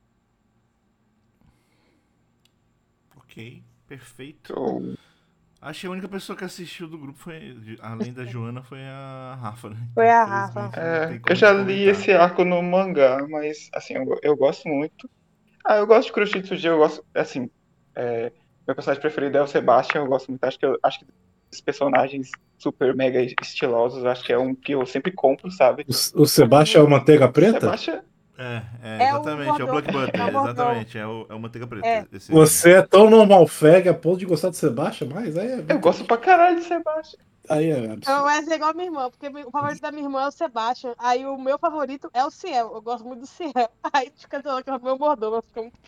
Ok, perfeito. Eu, Acho que a única pessoa que assistiu do grupo foi, além da Joana, foi a Rafa, né? Foi Então, a Rafa. infelizmente, não tem eu como a já gente li comentar. esse arco no mangá, mas, assim, eu gosto muito. Ah, eu gosto de Kuroshitsuji, eu gosto, assim, é, meu personagem preferido é o Sebastian, eu gosto muito, acho que dos personagens super mega estilosos, acho que é um que eu sempre compro, sabe? O Sebastião é o Uhum. Manteiga Preta? Sebastian, É o Exatamente, é o Block Mordomo. É Butter, o Mordomo. exatamente, é o Manteiga Preta, É. esse... Você é tão normal fag a ponto de gostar do Sebastião, mas aí é eu muito. gosto pra caralho de Sebastian. Aí é Eu absurdo. vou ser igual a minha irmã, porque o favorito da minha irmã é o Sebastian. Aí o meu favorito é o Ciel. Eu gosto muito do Ciel. Aí fica falando que é o meu mordomo. Fica muito...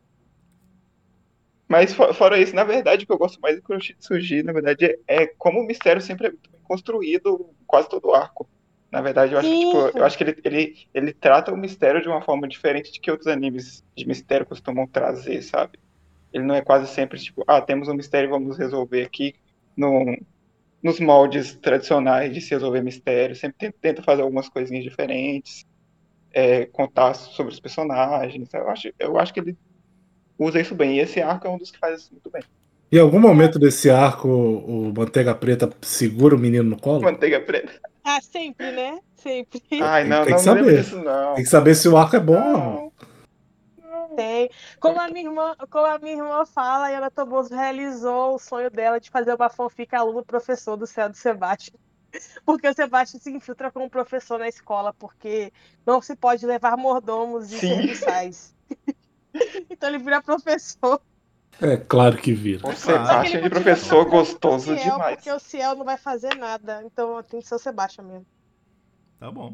Mas fora isso, na verdade, o que eu gosto mais do Kuroshitsuji, na verdade, é como o mistério sempre é muito bem construído, quase todo o arco. Na verdade, eu acho que, tipo, eu Sim, acho que ele trata o mistério de uma forma diferente de que outros animes de mistério costumam trazer, sabe? Ele não é quase sempre, tipo, temos um mistério, vamos resolver aqui no, nos moldes tradicionais de se resolver mistério. Sempre tenta fazer algumas coisinhas diferentes, contar sobre os personagens. Eu acho que ele usa isso bem. E esse arco é um dos que faz isso muito bem. Em algum momento desse arco, o Manteiga Preta segura o menino no colo? Manteiga preta. Ah, sempre, né? Sempre. Ai, não, Tem que não lembro saber. disso, não. Tem que saber se o arco é bom ou não. Não, não. Tem. Como a minha irmã fala, a Ana Toboso realizou o sonho dela de fazer uma fanfic aluno-professor do Céu do Sebastião. Porque o Sebastião se infiltra como professor na escola, porque não se pode levar mordomos e Sim, serviçais. Então ele vira professor. É claro que vira. o É claro. Só que ele Sebastião de continua professor trabalhando pro gostoso Ciel, porque demais. o Ciel não vai fazer nada. Então tem que ser o Sebastião mesmo. Tá bom.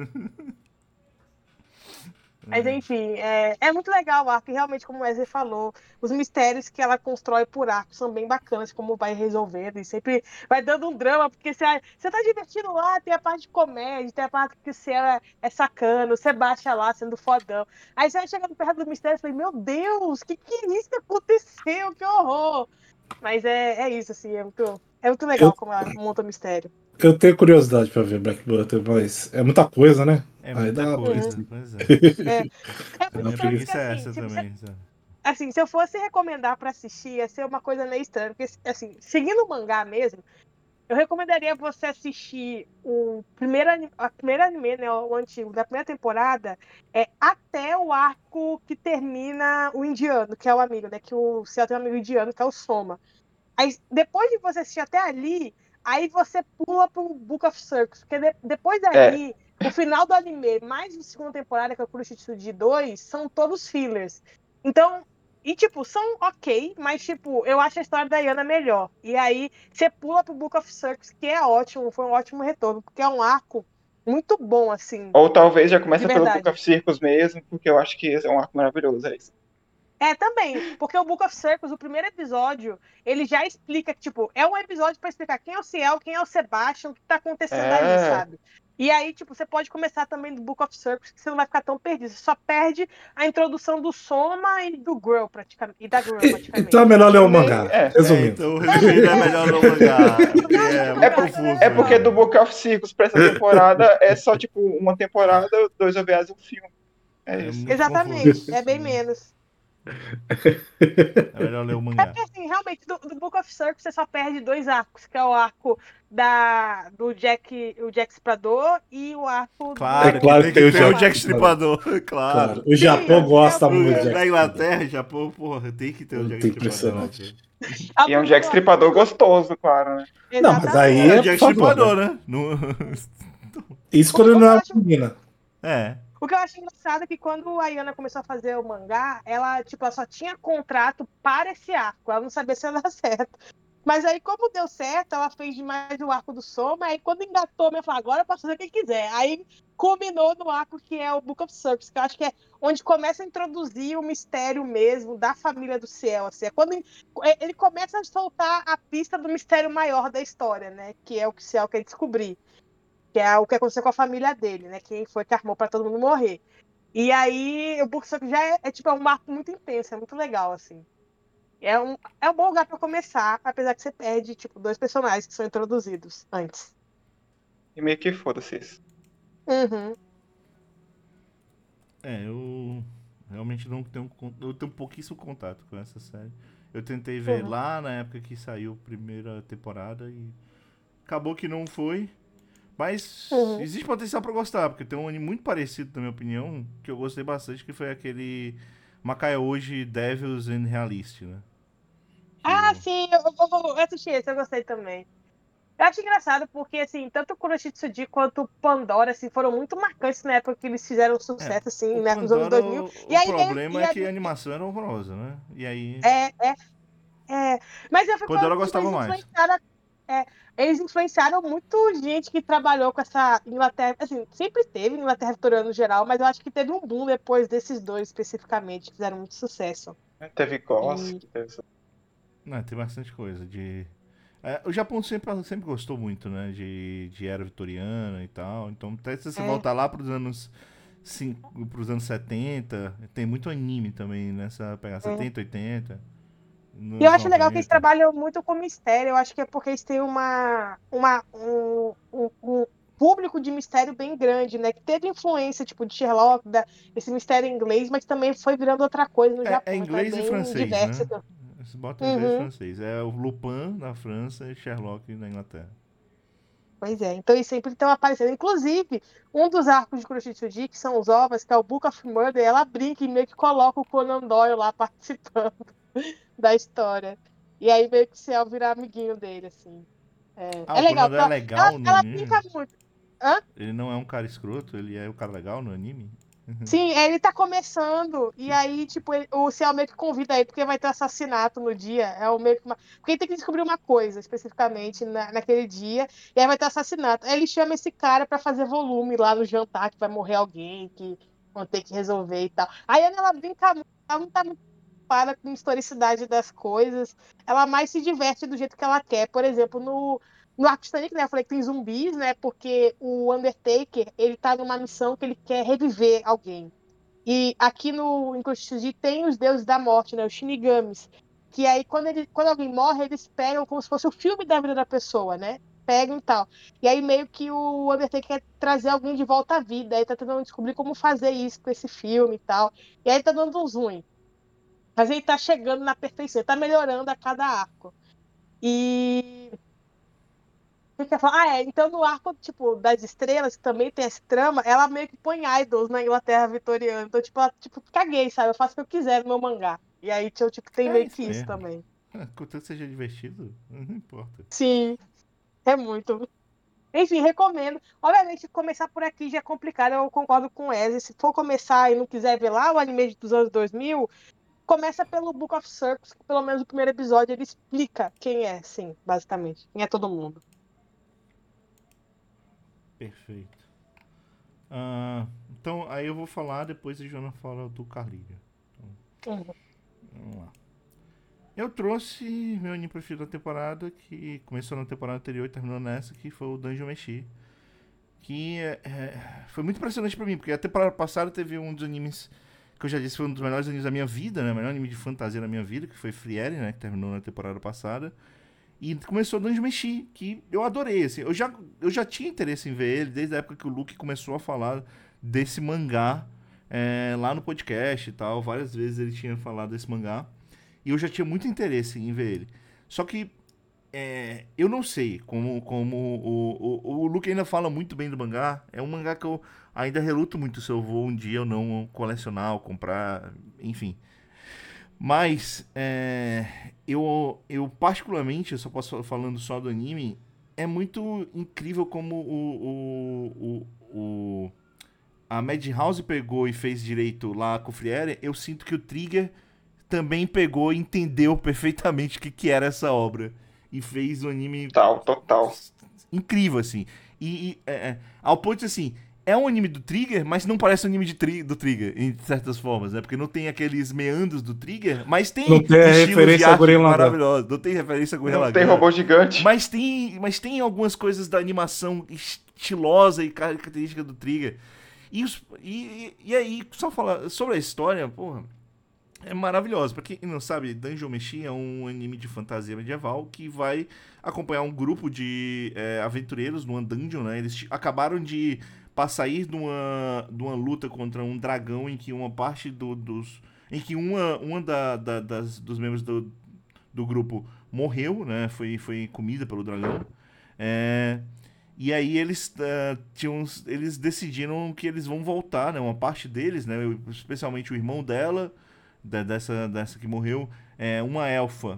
Mas enfim, é muito legal o arco, e realmente, como o Wesley falou, os mistérios que ela constrói por arco são bem bacanas, como vai resolvendo, e sempre vai dando um drama, porque você tá divertindo lá, tem a parte de comédia, tem a parte que o Ciel é sacano, o Sebastião lá sendo fodão. Aí você vai chegando perto do mistério e fala, meu Deus, que é isso que aconteceu? Que horror! Mas é isso, assim, é muito Eu, legal como ela monta o mistério. eu tenho curiosidade pra ver Black Butler, mas é muita coisa, né? É Aí muita dá uma Uhum. coisa, preguiça. pois é. É, A por minha isso que, preguiça é assim, essa se você também, sabe? assim, se eu fosse recomendar pra assistir, ia ser uma coisa meio estranha. Porque, assim, seguindo o mangá mesmo, eu recomendaria você assistir a primeira anime, né, o antigo, da primeira temporada, até o arco que termina o indiano, que é o amigo, né? Que o Ciel tem um amigo indiano, que é o Soma. Aí, depois de você assistir até ali, aí você pula pro Book of Circus, porque depois É, dali, o final do anime, mais a segunda temporada, que é o Kuroshitsuji 2, são todos fillers. Então, e tipo, são ok, mas tipo, eu acho a história da Yana melhor. E aí, você pula pro Book of Circus, que é ótimo, foi um ótimo retorno, porque é um arco muito bom, assim, ou talvez já de começa pelo Book verdade. of Circus mesmo, porque eu acho que esse é um arco maravilhoso, é isso. Também, porque o Book of Circles, o primeiro episódio, ele já explica que, tipo, é um episódio para explicar quem é o Ciel, quem é o Sebastian, o que tá acontecendo ali, É, sabe? E aí, tipo, você pode começar também do Book of Circles, que você não vai ficar tão perdido. Você só perde a introdução do Soma e do Girl, praticamente, e da Girl, Então é praticamente. melhor ler o Mas, mangá, resumindo. Então, resumindo, é melhor no mangá, porque vai ler é o é, muito mangá, por- que é confuso é mesmo. porque melhor. do Book of Circus pra essa temporada é só, tipo, uma temporada, 2 OVAs e um filme. É É isso. muito confuso. Exatamente, é bem menos. É melhor ler o É mangá. porque, assim, realmente, do Book of Circus você só perde dois arcos, que é o arco do Jack, o Jack Estripador e o arco É Claro que claro do tem que que tem o ter o Jack Soma. Jack Stripador. Stripador, Claro. claro. O Japão Sim, gosta muito de porque Na Jack Stripador. Inglaterra, Japão, porra, tem que ter o Jack Muito Stripador lá, cara. impressionante. E é um Jack Stripador gostoso, claro, né? Não, mas aí É o Exatamente. é por Jack favor, né? Stripador, né? Isso O, quando ele o não que é eu uma acho, menina. É. o que eu acho engraçado é que quando a Ayana começou a fazer o mangá, ela, tipo, ela só tinha contrato para esse arco. Ela não sabia se ia dar certo. Mas aí, como deu certo, ela fez mais o arco do Soma. Aí, quando engatou, eu falei, agora eu posso fazer o que quiser. Aí, culminou no arco que é o Book of Circus, que eu acho que é onde começa a introduzir o mistério mesmo da família do Ciel. Assim, é quando ele começa a soltar a pista do mistério maior da história, né? Que é o que o Ciel quer descobrir. Que é o que aconteceu com a família dele, né? Quem foi que armou para todo mundo morrer. E aí, o Book of Circus já tipo, é um arco muito intenso, é muito legal, assim. É um bom lugar pra começar, apesar que você perde, tipo, dois personagens que são introduzidos antes. E meio que foda-se isso. Uhum, Eu realmente não tenho. Eu tenho pouquíssimo contato com essa série. Eu tentei ver uhum, lá na época que saiu a primeira temporada e acabou que não foi. Mas uhum. existe potencial pra gostar, porque tem um anime muito parecido, na minha opinião, que eu gostei bastante, que foi aquele Makayoji Devils and Realist, né? Que Ah, o... sim, eu assisti esse, eu gostei também. Eu acho engraçado porque, assim, tanto o Kuroshitsuji quanto o Pandora, assim, foram muito marcantes na época que eles fizeram É, sucesso, assim, o né, nos anos Pandora, 2000. E o aí veio... problema E é aí, que a animação era horrorosa, né? E aí, é, é, mas eu fico Pandora falando eu que gostava mais. é, eles influenciaram muito gente que trabalhou com essa Inglaterra. Assim, sempre teve Inglaterra vitoriana no geral, mas eu acho que teve um boom depois desses dois especificamente, que fizeram muito sucesso. Teve Ghost, E teve... Não, tem bastante coisa de... o Japão sempre gostou muito, né? De era vitoriana e tal. Então, até se você é, voltar lá pros anos 70, tem muito anime também nessa pegada. é. 70, 80, E eu nos acho legal que eles 90. trabalham muito com mistério. Eu acho que é porque eles têm um público de mistério bem grande, né? Que teve influência, tipo, de Sherlock, esse mistério inglês, mas também foi virando outra coisa no É Japão. Então é inglês e bem francês, diverso. né? Eles botam inglês e Uhum. francês. É o Lupin na França e Sherlock na Inglaterra. Pois é, então eles sempre estão aparecendo. Inclusive, um dos arcos de Kuroshitsuji, que são os ovos, que é o Book of Murder, ela brinca e meio que coloca o Conan Doyle lá participando da história. E aí meio que o Ciel vira amiguinho dele, assim. Ah, É o legal, Conan porque é ela, ela, legal no ela anime? brinca muito. Hã? Ele não é um cara escroto, ele é o cara legal no anime? Sim, ele tá começando, e Que- aí, tipo, o Ciel meio que convida aí, porque vai ter assassinato no dia. É o meio que porque ele tem que descobrir uma coisa especificamente naquele dia, e aí vai ter assassinato. Aí ele chama esse cara pra fazer volume lá no jantar, que vai morrer alguém, que vão ter que resolver e tal. Aí ela brinca muito, ela não tá muito preocupada com a historicidade das coisas, ela mais se diverte do jeito que ela quer. Por exemplo, no Arco Titanic, né, eu falei que tem zumbis, né, porque o Undertaker, ele tá numa missão que ele quer reviver alguém. E aqui no Inconstitucional tem os deuses da morte, né, os Shinigamis, que aí quando alguém morre, eles pegam como se fosse o filme da vida da pessoa, né? Pegam e tal. E aí meio que o Undertaker quer trazer alguém de volta à vida, aí tá tentando descobrir como fazer isso com esse filme e tal. E aí tá dando uns ruins. Mas ele tá chegando na perfeição, ele tá melhorando a cada arco. E o que que eu ia falar? Então no arco, tipo, das estrelas, que também tem esse trama, ela meio que põe idols na Inglaterra vitoriana. Então, tipo, ela, tipo, caguei, sabe? Eu faço o que eu quiser no meu mangá. E aí, tipo, tem É meio isso que isso mesmo. também. Contanto que seja divertido, não importa. Sim, é muito. Enfim, recomendo. Obviamente, começar por aqui já é complicado, eu concordo com o Ezzy. Se for começar e não quiser ver lá o anime dos anos 2000, começa pelo Book of Circus, que pelo menos o primeiro episódio ele explica quem é, sim, basicamente. Quem é todo mundo. Perfeito. Então, aí eu vou falar, depois a Joana fala do Carlinho. Uhum. Vamos lá. Eu trouxe meu anime preferido da temporada, que começou na temporada anterior e terminou nessa, que foi o Dungeon Meshi. Que foi muito impressionante pra mim, porque a temporada passada teve um dos animes que eu já disse foi um dos melhores animes da minha vida, né? O melhor anime de fantasia da minha vida, que foi Friere, né? Que terminou na temporada passada. E começou o Dungeon Meshi, que eu adorei, assim. Eu já tinha interesse em ver ele desde a época que o Luke começou a falar desse mangá lá no podcast e tal. Várias vezes ele tinha falado desse mangá. E eu já tinha muito interesse em ver ele. Só que eu não sei como o Luke ainda fala muito bem do mangá. É um mangá que eu ainda reluto muito se eu vou um dia ou não colecionar ou comprar, enfim. Mas eu particularmente, eu só posso falando só do anime, é muito incrível como a Madhouse pegou e fez direito lá com o Friere. Eu sinto que o Trigger também pegou e entendeu perfeitamente o que era essa obra. E fez um anime Tal, total. incrível, assim. Ao ponto de, assim, é um anime do Trigger, mas não parece um anime do Trigger, em certas formas, né? Porque não tem aqueles meandros do Trigger, mas Não tem tem a estilos de referência a arte Gurren Lagann. maravilhosos. Não tem referência a Gurren Não tem Lagann. robô gigante. Mas tem algumas coisas da animação estilosa e característica do Trigger. E aí, só falar sobre a história, porra, é maravilhoso. Pra quem não sabe, Dungeon Meshi é um anime de fantasia medieval que vai acompanhar um grupo de aventureiros numa dungeon, né? Eles acabaram de sair de uma luta contra um dragão em que uma parte em que dos membros do grupo morreu, né? Foi comida pelo dragão. É, e aí eles decidiram que eles vão voltar, né? Uma parte deles, né? Especialmente o irmão dela, dessa que morreu, uma elfa,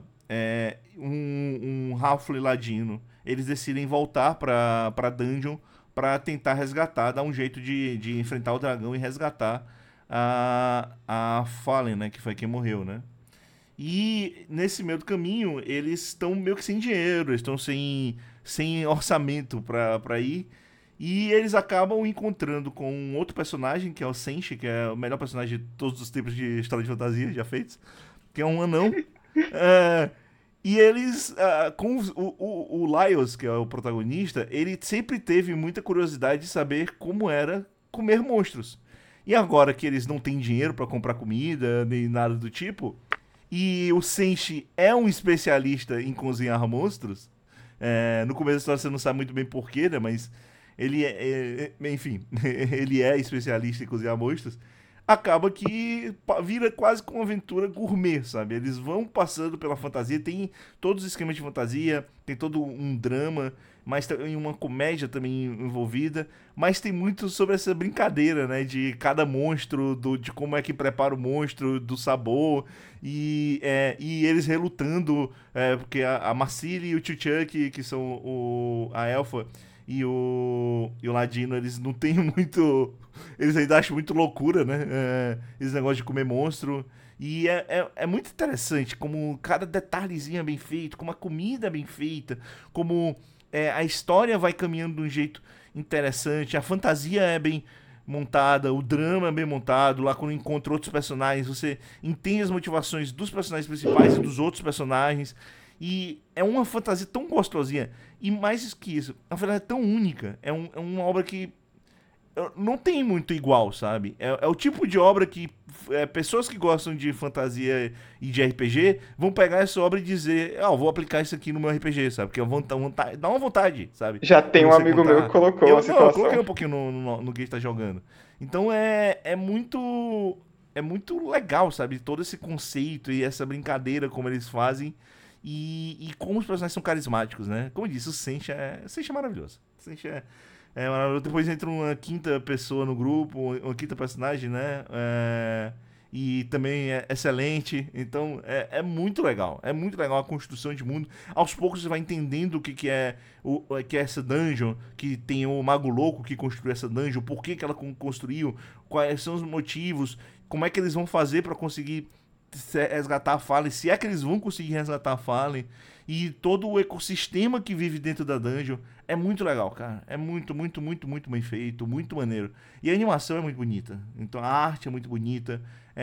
um halfling ladino. Eles decidem voltar pra dungeon pra tentar resgatar, dar um jeito de enfrentar o dragão e resgatar a Fallen, né? Que foi quem morreu, né? E nesse meio do caminho, eles estão meio que sem dinheiro, eles estão sem orçamento pra ir. E eles acabam encontrando com um outro personagem, que é o Senshi, que é o melhor personagem de todos os tipos de história de fantasia já feitos, que é um anão. É, e eles, com o Laios, que é o protagonista, ele sempre teve muita curiosidade de saber como era comer monstros. E agora que eles não têm dinheiro pra comprar comida, nem nada do tipo, e o Senshi é um especialista em cozinhar monstros. No começo da história você não sabe muito bem porquê, né? Mas ele enfim, ele é especialista em cozinhar monstros. acaba que vira quase como uma aventura gourmet, sabe? Eles vão passando pela fantasia, tem todos os esquemas de fantasia, tem todo um drama, mas tem uma comédia também envolvida, mas tem muito sobre essa brincadeira, né? De cada monstro, de como é que prepara o monstro, do sabor, e eles relutando, porque a Marcille e o Chuck, que são a Elfa e o Ladino, eles não têm muito. Eles ainda acham muito loucura, né? Esse negócio de comer monstro. E é muito interessante como cada detalhezinho é bem feito, como a comida é bem feita, como a história vai caminhando de um jeito interessante, a fantasia é bem montada, o drama é bem montado. Lá quando encontra outros personagens, você entende as motivações dos personagens principais e dos outros personagens. E é uma fantasia tão gostosinha. E mais que isso, a fantasia é tão única. É uma obra que não tem muito igual, sabe? É o tipo de obra que pessoas que gostam de fantasia e de RPG vão pegar essa obra e dizer, vou aplicar isso aqui no meu RPG, sabe? Porque dá uma vontade, sabe? Já De tem um você amigo meu que contar. colocou a Eu coloquei situação. um pouquinho no que a gente tá jogando. Então é muito. É muito legal, sabe? Todo esse conceito e essa brincadeira como eles fazem. E como os personagens são carismáticos, né? Como eu disse, o Senshi é maravilhoso. O Senshi é maravilhoso. Depois entra uma quinta pessoa no grupo, uma quinta personagem, né? E também é excelente. Então é muito legal. É muito legal a construção de mundo. Aos poucos você vai entendendo o que é essa dungeon, que tem o Mago Louco que construiu essa dungeon, por que ela construiu, quais são os motivos, como é que eles vão fazer para conseguir resgatar a Fallen, se é que eles vão conseguir resgatar a Fallen, e todo o ecossistema que vive dentro da dungeon. É muito legal, cara. É muito, muito, muito, muito bem feito, muito maneiro. E a animação é muito bonita. Então a arte é muito bonita.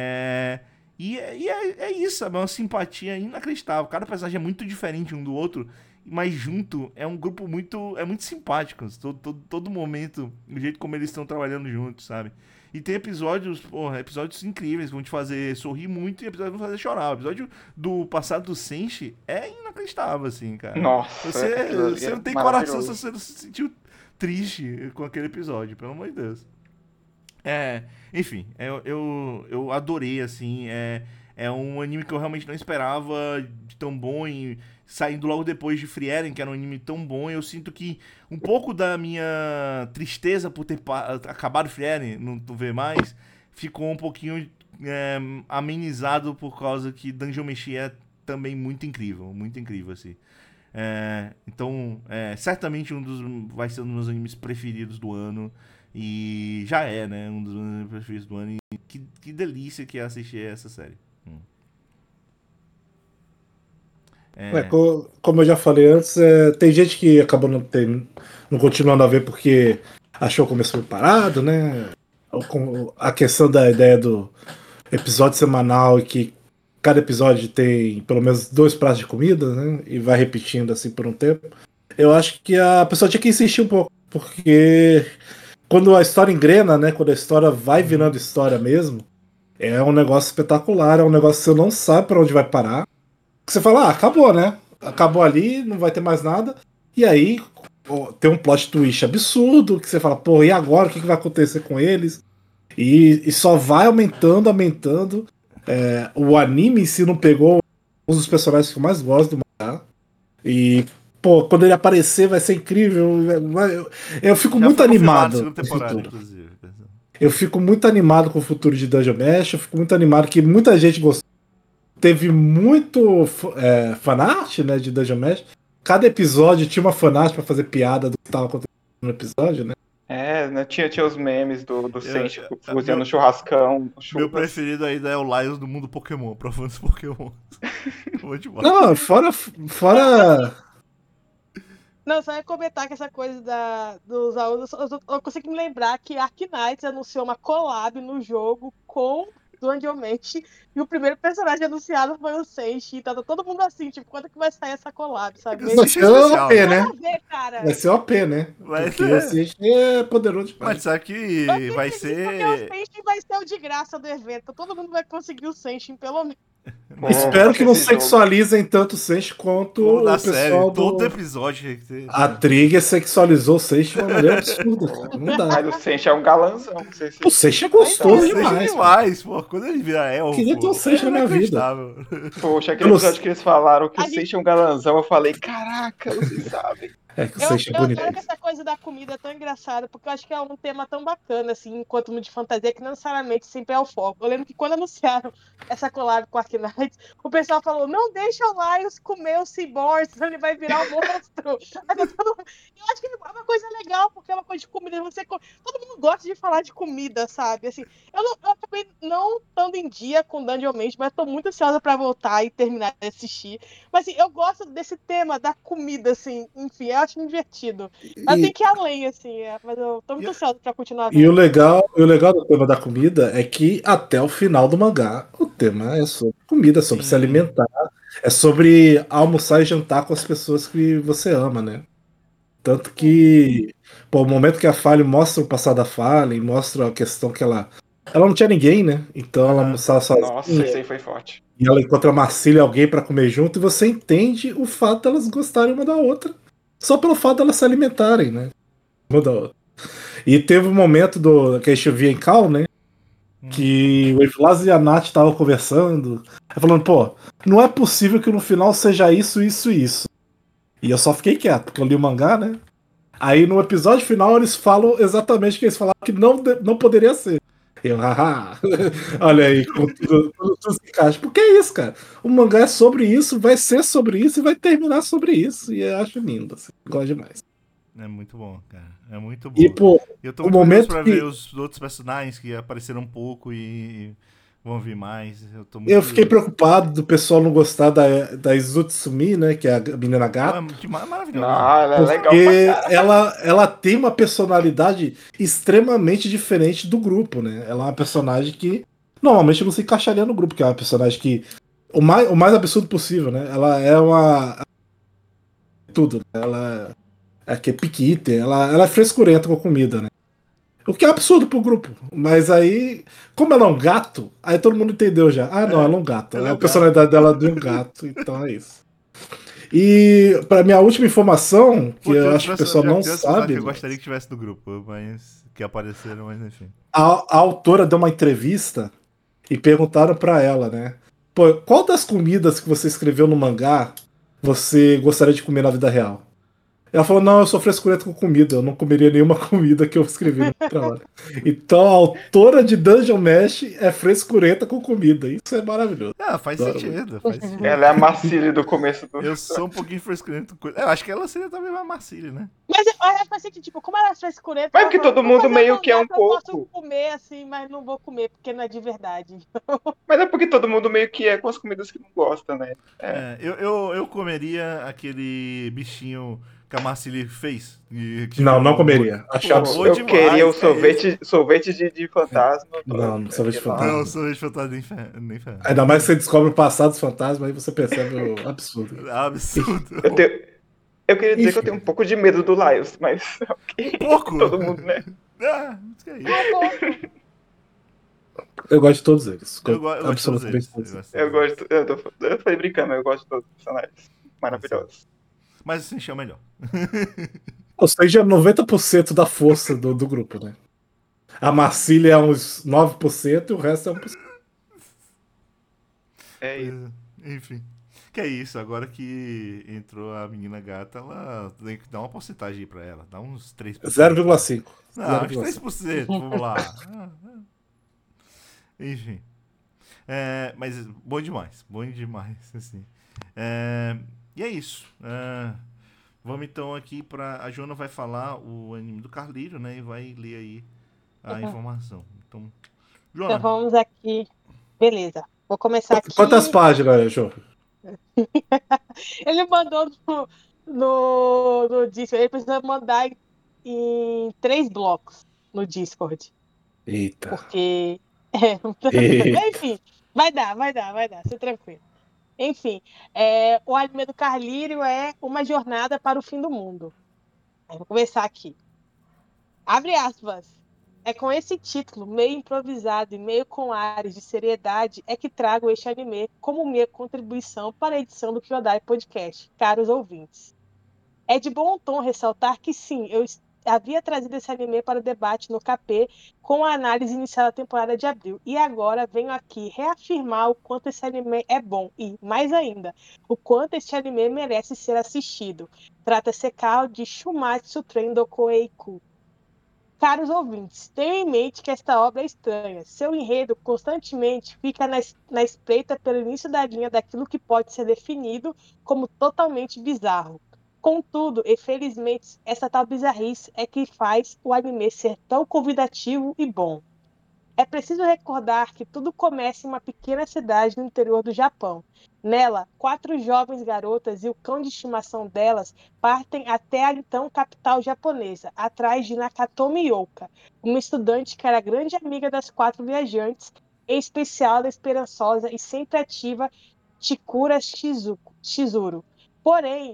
É isso, sabe? É uma simpatia inacreditável. Cada personagem é muito diferente um do outro, mas junto é um grupo muito simpático. Todo momento, o jeito como eles estão trabalhando juntos, sabe? E tem episódios incríveis que vão te fazer sorrir muito e episódios que vão fazer chorar. O episódio do passado do Senshi é inacreditável, assim, cara. Nossa, aquilo ali Você é não tem coração se maravilhoso. você não se sentiu triste com aquele episódio, pelo amor de Deus. Enfim, eu adorei, assim. É um anime que eu realmente não esperava de tão bom, e saindo logo depois de Frieren, que era um anime tão bom. Eu sinto que um pouco da minha tristeza por ter acabado Frieren, não ver mais, ficou um pouquinho amenizado por causa que Dungeon Meshi é também muito incrível, assim. Então, certamente vai ser um dos meus animes preferidos do ano. E já né? Um dos meus animes preferidos do ano. E que delícia que é assistir essa série. É, Como eu já falei antes, tem gente que acabou não continuando a ver porque achou o começo meio parado, né? A questão da ideia do episódio semanal e que cada episódio tem pelo menos 2 pratos de comida, né? E vai repetindo assim por um tempo. Eu acho que a pessoa tinha que insistir um pouco, porque quando a história engrena, né? Quando a história vai virando história mesmo, é um negócio espetacular, é um negócio que você não sabe pra onde vai parar. Você fala, acabou, né? Acabou ali, não vai ter mais nada. E aí tem um plot twist absurdo que você fala, pô, e agora? O que vai acontecer com eles? E só vai aumentando, aumentando. O anime em si não pegou um dos personagens que eu mais gosto do mangá. E, pô, quando ele aparecer vai ser incrível. Eu fico já muito foi confirmado a animado segunda com o temporada, futuro. inclusive. Eu fico muito animado com o futuro de Dungeon Mesh. Eu fico muito animado que muita gente gostou. Teve muito fanart, né, de Dungeon Mesh. Cada episódio tinha uma fanart pra fazer piada do que estava acontecendo no episódio, né? Né? Tinha os memes do Senshi cozinhando Meu, churrascão, meu churras. preferido ainda é o Lions do mundo Pokémon, provando os Pokémon. Bom demais. Não, fora. Não, só ia comentar que essa coisa dos alunos. Eu consigo me lembrar que Arknights anunciou uma collab no jogo com Dungeon Meshi, e o primeiro personagem anunciado foi o Senshi. E tá todo mundo assim, tipo, quando que vai sair essa collab, sabe? O Vai Senshi é ser especial, OP, né? Nada né? a ver, cara. Vai ser OP, né? Mas Porque o Senshi é poderoso Mas demais. sabe que Eu vai fico feliz porque o ser. Senshi vai ser o de graça do evento. Todo mundo vai conseguir o Senshi, pelo menos. Pô, Espero que não esse jogo. sexualizem tanto o Seishi quanto Como na o série, pessoal todo do. episódio tinha que ter. A Trigger sexualizou o Seishi de uma maneira absurda, cara. Não dá. Mas o Sensei é um galanzão, não sei se O Seishi é Pois gostoso é. Deixa demais, pô. demais, pô. Quando ele vira Queria ter um elfo, Seishi é na minha vida. inacreditável. Poxa, aquele Eu não- episódio que eles falaram que o A gente- Sensei é um galanzão, eu falei, caraca, vocês sabem. É que o Eu, Seishi é eu bonito. adoro que essa coisa da comida é tão engraçada, porque eu acho que é um tema tão bacana, assim, enquanto mundo de fantasia, que não necessariamente sempre é o foco. Eu lembro que quando anunciaram essa collab com Arknights, o pessoal falou, não deixa o Laios comer o Cyborg, senão ele vai virar um monstro. Aí tá todo mundo- Eu acho que é uma coisa legal, porque é uma coisa de comida. Todo mundo gosta de falar de comida, sabe? Assim, eu acabei não estando em dia com Dungeon Meat, mas tô muito ansiosa pra voltar e terminar de assistir. Mas assim, eu gosto desse tema da comida, assim, enfim, eu acho divertido. Mas tem E, que ir além, assim, mas eu tô muito ansiosa pra continuar e vendo. o legal do tema da comida é que até o final do mangá o tema é sobre comida, é sobre se Sim. alimentar, é sobre almoçar e jantar com as pessoas que você ama, né? Tanto que, pô, o momento que a Fallen mostra o passado da Fallen, mostra a questão que ela não tinha ninguém, né? Então ela Aham. almoçava Nossa, esse sozinha aí foi forte. e ela encontra a Marcília e alguém pra comer junto e você entende o fato delas gostarem uma da outra só pelo fato delas se alimentarem, né? Uma da outra. E teve um momento que a gente via em Cal, né? Que o Evlas e a Nath estavam conversando, aí falando, pô, não é possível que no final seja isso, isso e isso. E eu só fiquei quieto, porque eu li o mangá, né? Aí no episódio final eles falam exatamente o que eles falaram que não poderia ser. Eu, haha, olha aí, com tudo se encaixa. Porque é isso, cara. O mangá é sobre isso, vai ser sobre isso e vai terminar sobre isso. E eu acho lindo, assim, gosto demais. É muito bom, cara. É muito E, bom. pô, Eu tô o muito curioso momento pra ver que os outros personagens que apareceram um pouco e vão vir mais. Eu tô muito eu fiquei curioso. preocupado do pessoal não gostar da Izutsumi, né, que é a menina Pô, gata. maravilhosa. Não, ela é legal pra Porque cara. ela tem uma personalidade extremamente diferente do grupo, né? Ela é uma personagem que normalmente não se encaixaria no grupo, que é uma personagem que. O mais absurdo possível, né? Ela é uma. Tudo, né? Ela é que é picky eater, ela é frescurenta com comida, né? O que é absurdo pro grupo. Mas aí, como ela é um gato, aí todo mundo entendeu já. Ah, não, ela é um gato. Ela é A um gato. personalidade dela é de um gato, então é isso. E para minha última informação, que Pô, tem eu outros acho que o pessoal personagens, não tem outros personagens sabe, que eu mas gostaria que tivesse no grupo, mas que apareceram, mas enfim. a autora deu uma entrevista e perguntaram pra ela, né? Pô, qual das comidas que você escreveu no mangá você gostaria de comer na vida real? Ela falou, não, eu sou frescurenta com comida, eu não comeria nenhuma comida que eu escrevi no trabalho. Então a autora de Dungeon Mesh é frescurenta com comida. Isso é maravilhoso. Ah, faz Adoro muito. sentido, faz sentido. Ela é a Marcília do começo do. Eu sou um pouquinho frescurento. Eu acho que ela seria também mais Marcília, né? Mas eu acho assim que, tipo, como ela é frescurenta, Mas ela porque falou, todo vou mundo fazer um meio que é mangá um que eu posso pouco. comer, assim, mas não vou comer, porque não é de verdade. Mas é porque todo mundo meio que é com as comidas que não gosta, né? É. Eu comeria aquele bichinho que a Marcília fez. Que Não, não virou um monstro. comeria. Achei Pô, Pô, bom absurdo. eu queria o demais, que é isso? sorvete de fantasma. Não, não sorvete de fantasma. Não, sorvete fantasma nem ferro. Ainda mais que você descobre o passado dos fantasmas, aí você percebe o absurdo. Absurdo. Eu, tenho, eu queria dizer que eu Enfim, tenho um pouco de medo do Laios, mas Um pouco? todo mundo, né? Ah, que é isso. eu gosto de todos eles. Eu gosto de todos Absolutamente eles. todos. Eu gosto de Eu todos eles. gosto. Eu falei brincando, mas eu gosto de todos os personagens. Maravilhosos. Mas assim, chama melhor. Ou seja, 90% da força do grupo, né? A Marcília é uns 9% e o resto é 1%. É isso. Enfim. Que é isso, agora que entrou a menina gata, ela tem que dar uma porcentagem aí pra ela. Dá uns 3%. 0,5%. Não, uns 0,5%. 3%, vamos lá. Enfim. Mas bom demais, assim. E é isso. Vamos então aqui pra. A Joana vai falar o anime do Carlírio, né? E vai ler aí a informação. Então, Então Joana, vamos aqui. Beleza. Vou começar aqui. Quantas páginas, Jô? Ele mandou no Discord. Ele precisa mandar em 3 blocos no Discord. Eita. Porque. Eita. Enfim, vai dar, se tranquilo. Enfim, o anime do Carlírio é uma jornada para o fim do mundo. Vou começar aqui. Abre aspas. É com esse título, meio improvisado e meio com ares de seriedade, é que trago este anime como minha contribuição para a edição do Kyodai Podcast, caros ouvintes. É de bom tom ressaltar que sim, havia trazido esse anime para o debate no KP com a análise inicial da temporada de abril. E agora venho aqui reafirmar o quanto esse anime é bom e, mais ainda, o quanto este anime merece ser assistido. Trata-se, claro, de Shumatsu Tren Dokoeiku. Caros ouvintes, tenham em mente que esta obra é estranha. Seu enredo constantemente fica na espreita pelo início da linha daquilo que pode ser definido como totalmente bizarro. Contudo, e felizmente, essa tal bizarrice é que faz o anime ser tão convidativo e bom. É preciso recordar que tudo começa em uma pequena cidade no interior do Japão. Nela, 4 jovens garotas e o cão de estimação delas partem até a então capital japonesa, atrás de Nakatomi Yuka, uma estudante que era grande amiga das 4 viajantes, em especial da esperançosa e sempre ativa Chikura Shizuru. Porém,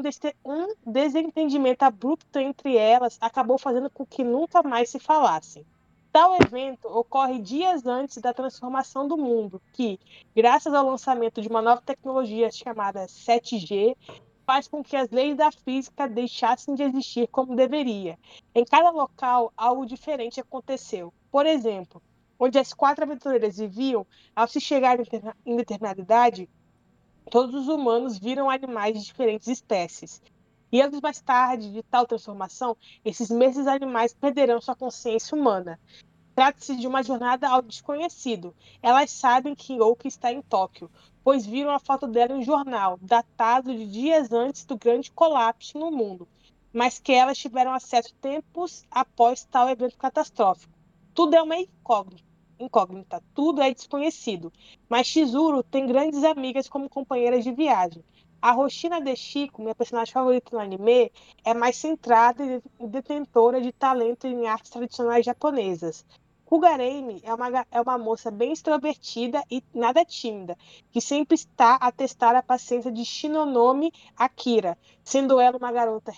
um desentendimento abrupto entre elas acabou fazendo com que nunca mais se falassem. Tal evento ocorre dias antes da transformação do mundo, que, graças ao lançamento de uma nova tecnologia chamada 7G, faz com que as leis da física deixassem de existir como deveria. Em cada local, algo diferente aconteceu. Por exemplo, onde as 4 aventureiras viviam, ao se chegar em determinada idade, todos os humanos viram animais de diferentes espécies. E anos mais tarde de tal transformação, esses mesmos animais perderão sua consciência humana. Trata-se de uma jornada ao desconhecido. Elas sabem que Yoko está em Tóquio, pois viram a foto dela em um jornal, datado de dias antes do grande colapso no mundo, mas que elas tiveram acesso tempos após tal evento catastrófico. Tudo é uma incógnita, tudo é desconhecido. Mas Chizuru tem grandes amigas como companheiras de viagem. A Hoshina de Chico, minha personagem favorita no anime, é mais centrada e detentora de talento em artes tradicionais japonesas. Kugaremi é uma moça bem extrovertida e nada tímida, que sempre está a testar a paciência de Shinonome Akira, sendo ela uma garota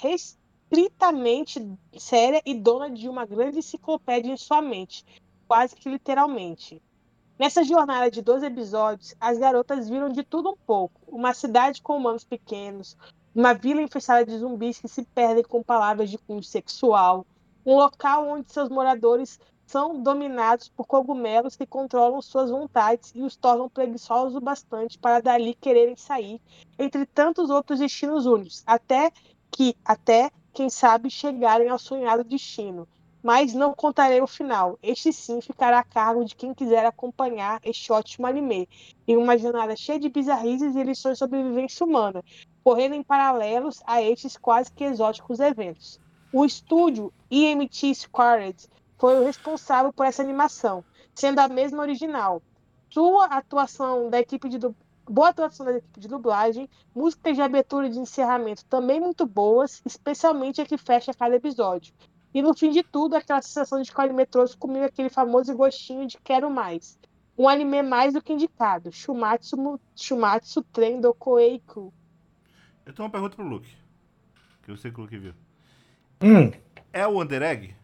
restritamente séria e dona de uma grande enciclopédia em sua mente, quase que literalmente. Nessa jornada de 12 episódios, as garotas viram de tudo um pouco. Uma cidade com humanos pequenos, uma vila infestada de zumbis que se perdem com palavras de cunho sexual, um local onde seus moradores são dominados por cogumelos que controlam suas vontades e os tornam preguiçosos o bastante para dali quererem sair, entre tantos outros destinos únicos, até, quem sabe, chegarem ao sonhado destino. Mas não contarei o final. Este sim ficará a cargo de quem quiser acompanhar este ótimo anime, em uma jornada cheia de bizarrizes e lições sobre vivência humana, correndo em paralelos a estes quase que exóticos eventos. O estúdio EMT Squared foi o responsável por essa animação, sendo a mesma original. Sua atuação da equipe de Boa atuação da equipe de dublagem, músicas de abertura e de encerramento também muito boas, especialmente a que fecha cada episódio. E no fim de tudo, aquela sensação de que o anime trouxe comigo aquele famoso gostinho de quero mais. Um anime mais do que indicado. Shumatsu Tren Dokoeiku. Eu tenho uma pergunta pro Luke, que eu sei que o Luke viu. Hum, É o Under Egg?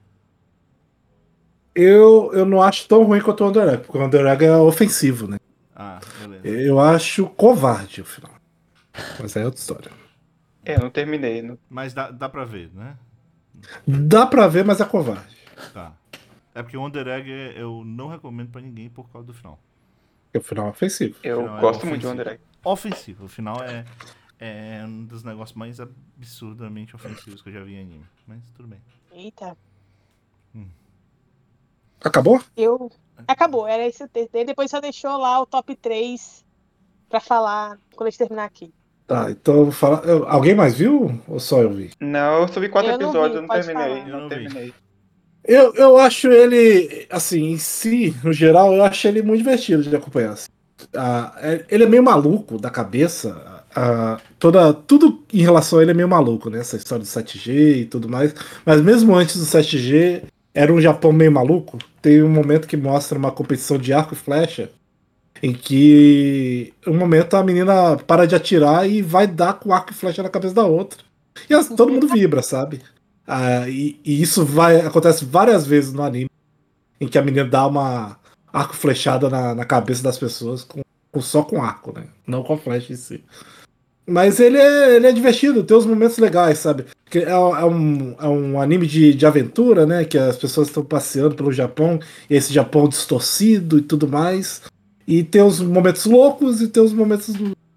eu não acho tão ruim quanto o Under Egg, porque o Under Egg é ofensivo, né? Ah, beleza. Eu acho covarde o final. Mas aí é outra história. Eu não terminei. Não. Mas dá pra ver, né? Dá pra ver, mas é covarde. Tá. É porque o Under Egg eu não recomendo pra ninguém por causa do final. Porque o final é ofensivo. O Eu final é gosto muito de ofensivo. One Direct. Ofensivo. O final é um dos negócios mais absurdamente ofensivos que eu já vi em anime. Mas tudo bem. Eita. Acabou? Acabou, era esse o texto. Depois só deixou lá o top 3 pra falar quando a gente terminar aqui. Tá, então eu vou falar. Alguém mais viu? Ou só eu vi? Não, eu subi 4 Eu não episódios, vi, eu não pode terminei. falar. Eu Não não vi. terminei. Eu acho ele, assim, em si, no geral, eu acho ele muito divertido de acompanhar. Assim. Ele é meio maluco da cabeça. Tudo em relação a ele é meio maluco, né? Essa história do 7G e tudo mais. Mas mesmo antes do 7G, era um Japão meio maluco. Tem um momento que mostra uma competição de arco e flecha, em que um momento a menina para de atirar e vai dar com arco e flecha na cabeça da outra. E todo mundo vibra, sabe? E isso acontece várias vezes no anime, em que a menina dá uma arco flechada na cabeça das pessoas só com arco, né? Não com flecha em si. Mas ele é divertido, tem uns momentos legais, sabe? Que é um anime de aventura, né? Que as pessoas estão passeando pelo Japão, e esse Japão distorcido e tudo mais. E tem uns momentos loucos e tem uns momentos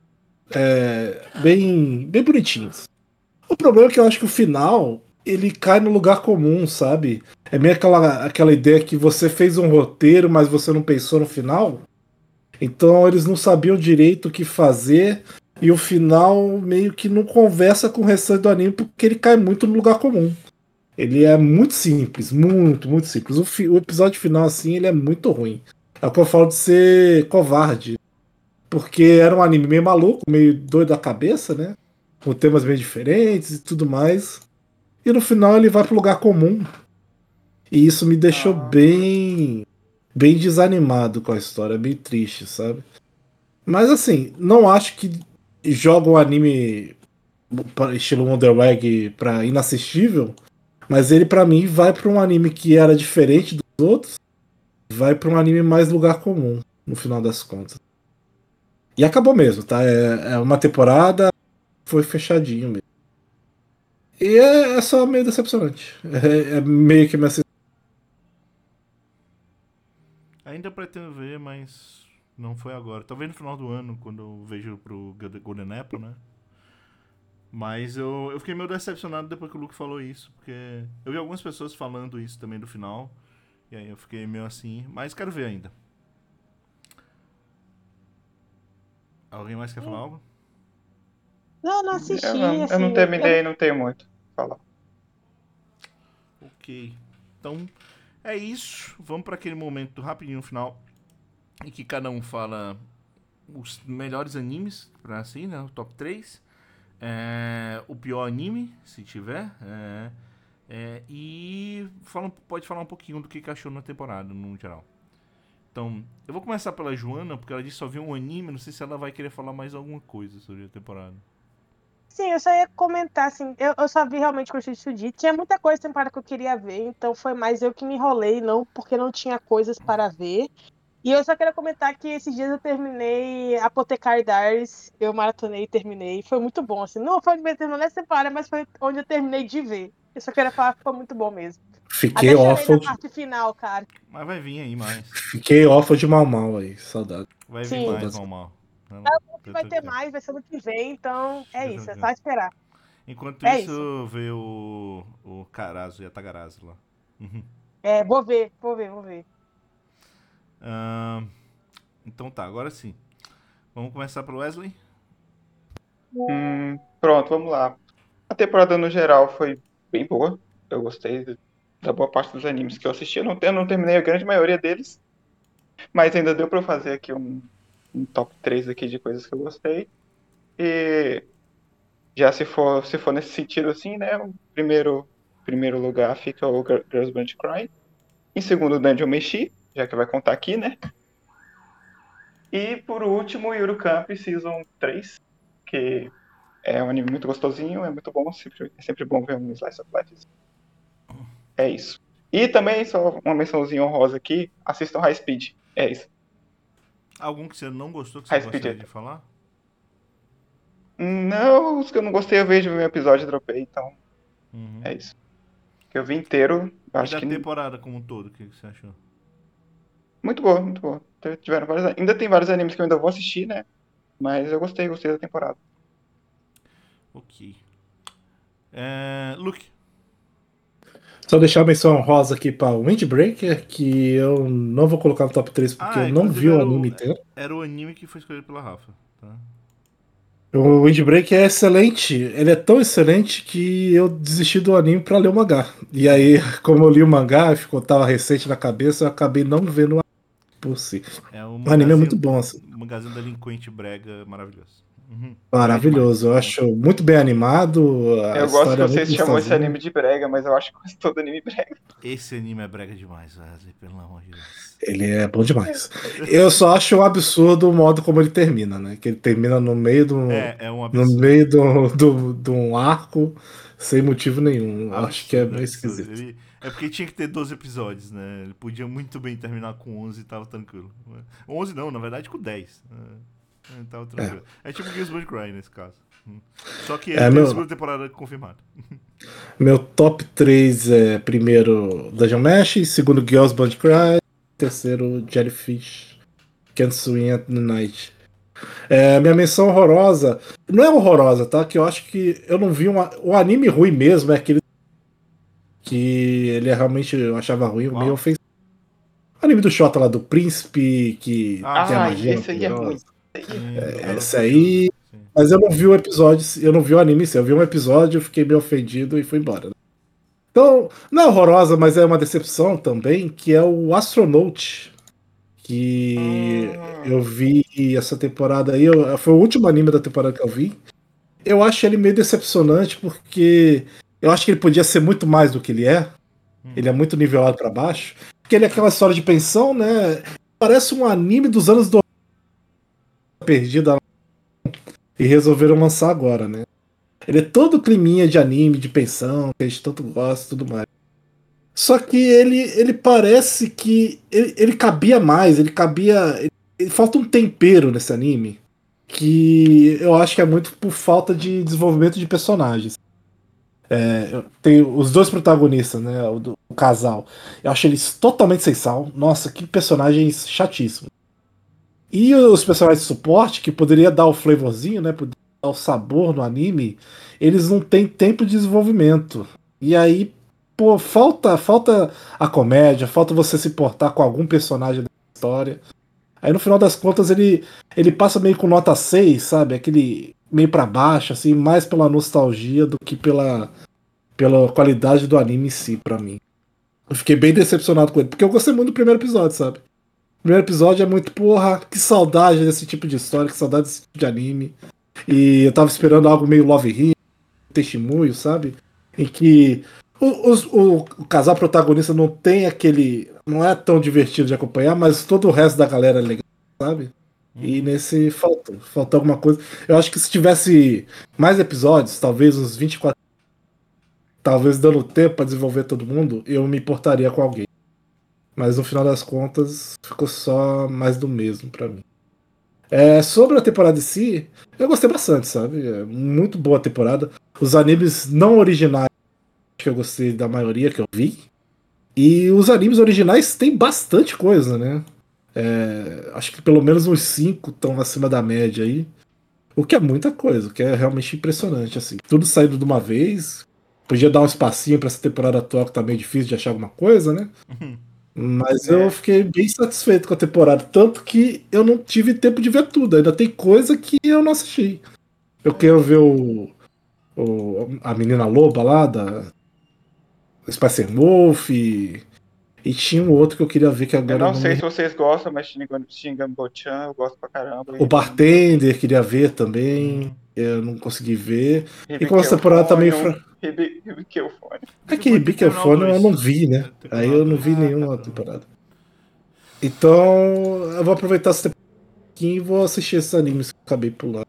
bem bonitinhos. O problema é que eu acho que o final ele cai no lugar comum, sabe? É meio aquela ideia que você fez um roteiro, mas você não pensou no final. Então eles não sabiam direito o que fazer. E o final meio que não conversa com o restante do anime porque ele cai muito no lugar comum. Ele é muito simples, muito simples. O episódio final, assim, ele é muito ruim. É o que eu falo de ser covarde. Porque era um anime meio maluco, meio doido da cabeça, né? Com temas bem diferentes e tudo mais. E no final ele vai pro lugar comum. E isso me deixou Ah, bem desanimado com a história, bem triste, sabe? Mas assim, não acho que joga o anime estilo Wonder Egg pra inassistível, mas ele pra mim vai pra um anime que era diferente dos outros, vai pra um anime mais lugar comum, no final das contas. E acabou mesmo, tá? É uma temporada, foi fechadinho mesmo. E é só meio decepcionante. É meio que me Ainda pretendo ver, mas não foi agora. Talvez no final do ano, quando eu vejo pro Golden Apple, né? Mas eu fiquei meio decepcionado depois que o Luke falou isso, porque eu vi algumas pessoas falando isso também do final, e aí eu fiquei meio assim, mas quero ver ainda. Alguém mais quer falar algo? Não assisti, eu não assim. terminei, não tenho muito pra falar. Ok. Então, é isso. Vamos para aquele momento rapidinho no final, em que cada um fala os melhores animes, pra assim, né? O top 3. O pior anime, se tiver. E pode falar um pouquinho do que achou na temporada, no geral. Então, eu vou começar pela Joana, porque ela disse que só viu um anime. Não sei se ela vai querer falar mais alguma coisa sobre a temporada. Sim, eu só ia comentar, assim, eu só vi realmente o Shujutsu. Tinha muita coisa na temporada que eu queria ver, então foi mais eu que me enrolei, não porque não tinha coisas para ver. E eu só queria comentar que esses dias eu terminei Apothecary Diaries, eu maratonei e terminei. Foi muito bom, assim. Não foi onde eu terminei nessa temporada, mas foi onde eu terminei de ver. Eu só queria falar que foi muito bom mesmo. fiquei Até chorei órfão na de, parte final, cara. Mas vai vir aí mais. fiquei órfão de Mal Mal aí, saudade. Vai vir Sim, mais, Saudades. mal mal. Não, que vai ter mais, vai ser ano que vem, então é fica isso, é tranquilo. só esperar. Enquanto É isso. isso, vê o Karazo e a Tagarazo lá. Uhum. Vou ver. Ahn, então tá, agora sim. Vamos começar pelo Wesley? Pronto, vamos lá. A temporada no geral foi bem boa. Eu gostei da boa parte dos animes que eu assisti. Eu não terminei a grande maioria deles, mas ainda deu pra eu fazer aqui um top 3 aqui de coisas que eu gostei. E já se for nesse sentido assim, né? O primeiro lugar fica o Girls Band Cry. Em segundo, o Dungeon Meshi, já que vai contar aqui, né? E por último, o Yuru Camp Season 3, que é um anime muito gostosinho, é muito bom, é sempre bom ver um Slice of Life. É isso. E também, só uma mençãozinha honrosa aqui, assistam High Speed. É isso. Algum que você não gostou, que você High Speed gostaria é... de falar? Não, os que eu não gostei eu vejo um episódio e dropei, então Uhum. é isso. Que eu vi inteiro, eu E acho da que temporada como um todo, o que você achou? muito boa, muito boa. Tiveram ainda tem vários animes que eu ainda vou assistir, né? Mas eu gostei da temporada. Ok. Luke. Só deixar a menção rosa aqui para Windbreaker, que eu não vou colocar no top 3 porque eu não Inclusive vi o anime inteiro. era o anime que foi escolhido pela Rafa, tá? O Windbreaker é excelente, ele é tão excelente que eu desisti do anime para ler o mangá. E aí, como eu li o mangá, tava recente na cabeça, eu acabei não vendo o anime por si. É o O anime é muito bom, assim. mangazinho delinquente brega maravilhoso. Maravilhoso. Eu acho muito bem animado. A Eu gosto que história é vocês muito chamam esse gostosinha. anime de brega, mas eu acho quase todo anime brega. Esse anime é brega demais, Wesley, pelo amor de Deus. Ele é bom demais. Eu só acho um absurdo o modo como ele termina, né? Que ele termina no meio É um no absurdo. meio de um arco sem motivo nenhum. Eu acho que é Absurdo, meio absurdo. esquisito. É porque tinha que ter 12 episódios, né? Ele podia muito bem terminar com 11 e tava tranquilo. 11 não, na verdade com 10. Tava É, tranquilo. É tipo Gears of Cry nesse caso. Só que ele é tem a meu, segunda temporada confirmada. meu top 3 é primeiro Dungeon Mesh, segundo Girls Band Cry, terceiro Jellyfish. Can't Swim at Night. Minha menção horrorosa. Não é horrorosa, tá? Que eu acho que eu não vi o anime ruim mesmo, é aquele que ele é realmente eu achava ruim, meio Qual? ofensivo. O anime do Shota lá, do príncipe que Ah, tem a Ai, magia esse aí é ruim. poderosa. Esse aí é sim, do Battle Esse for Shonen. aí. Sim. Mas eu não vi o episódio, eu não vi o anime, sim. Eu vi um episódio, eu fiquei meio ofendido e fui embora, né? Então, não é horrorosa, mas é uma decepção também, que é o Astronaut. Que eu Hum, vi essa temporada aí, foi o último anime da temporada que eu vi. Eu acho ele meio decepcionante porque eu acho que ele podia ser muito mais do que ele é. Ele é muito nivelado pra baixo. Porque ele é aquela história de pensão, né? Parece um anime dos anos 2000 perdida e resolveram lançar agora, né? Ele é todo climinha de anime, de pensão, que a gente tanto gosta e tudo mais. Só que ele parece que ele cabia mais, ele cabia. Falta um tempero nesse anime que eu acho que é muito por falta de desenvolvimento de personagens. Tem os dois protagonistas, né? O casal. Eu acho eles totalmente sem sal. Nossa, que personagens chatíssimos. E os personagens de suporte, que poderia dar o flavorzinho, né? Poderia dar o sabor no anime, eles não têm tempo de desenvolvimento. E aí, pô, falta a comédia, falta você se importar com algum personagem da história. Aí no final das contas ele passa meio com nota 6, sabe? Aquele meio pra baixo, assim, mais pela nostalgia do que pela qualidade do anime em si, pra mim. Eu fiquei bem decepcionado com ele, porque eu gostei muito do primeiro episódio, sabe? O primeiro episódio é muito, porra, que saudade desse tipo de história, que saudade desse tipo de anime. E eu tava esperando algo meio Love Hina, Testemunho, sabe? Em que o casal protagonista não tem aquele. Não é tão divertido de acompanhar, mas todo o resto da galera é legal, sabe? E nesse faltou alguma coisa. Eu acho que se tivesse mais episódios, talvez uns 24, talvez dando tempo pra desenvolver todo mundo, eu me importaria com alguém. Mas no final das contas, ficou só mais do mesmo pra mim. Sobre a temporada em si, eu gostei bastante, sabe? É muito boa a temporada. Os animes não originais, que eu gostei da maioria que eu vi. E os animes originais têm bastante coisa, né? Acho que pelo menos uns 5 estão acima da média aí. O que é muita coisa, o que é realmente impressionante, assim. Tudo saindo de uma vez. Podia dar um espacinho pra essa temporada atual que tá meio difícil de achar alguma coisa, né? Mas eu né? fiquei bem satisfeito com a temporada. Tanto que eu não tive tempo de ver tudo. Ainda tem coisa que eu não assisti. Eu quero ver a menina loba lá, da Spicer Wolf. E tinha um outro que eu queria ver que Eu agora eu não não sei me. se vocês gostam, mas Shingan Bochan eu gosto pra caramba. O E Bartender queria ver também. Uhum. Eu não consegui ver. E como essa temporada tá meio. Ribiqueufonium, Ribiqueufonium. É Você que pode ter que Big terminar o Fone eu não 2. vi, né? Tem que Aí terminar o eu não 2. vi Ah, tá. nenhuma temporada. Então eu vou aproveitar essa temporada aqui e vou assistir esses animes que eu acabei pulando.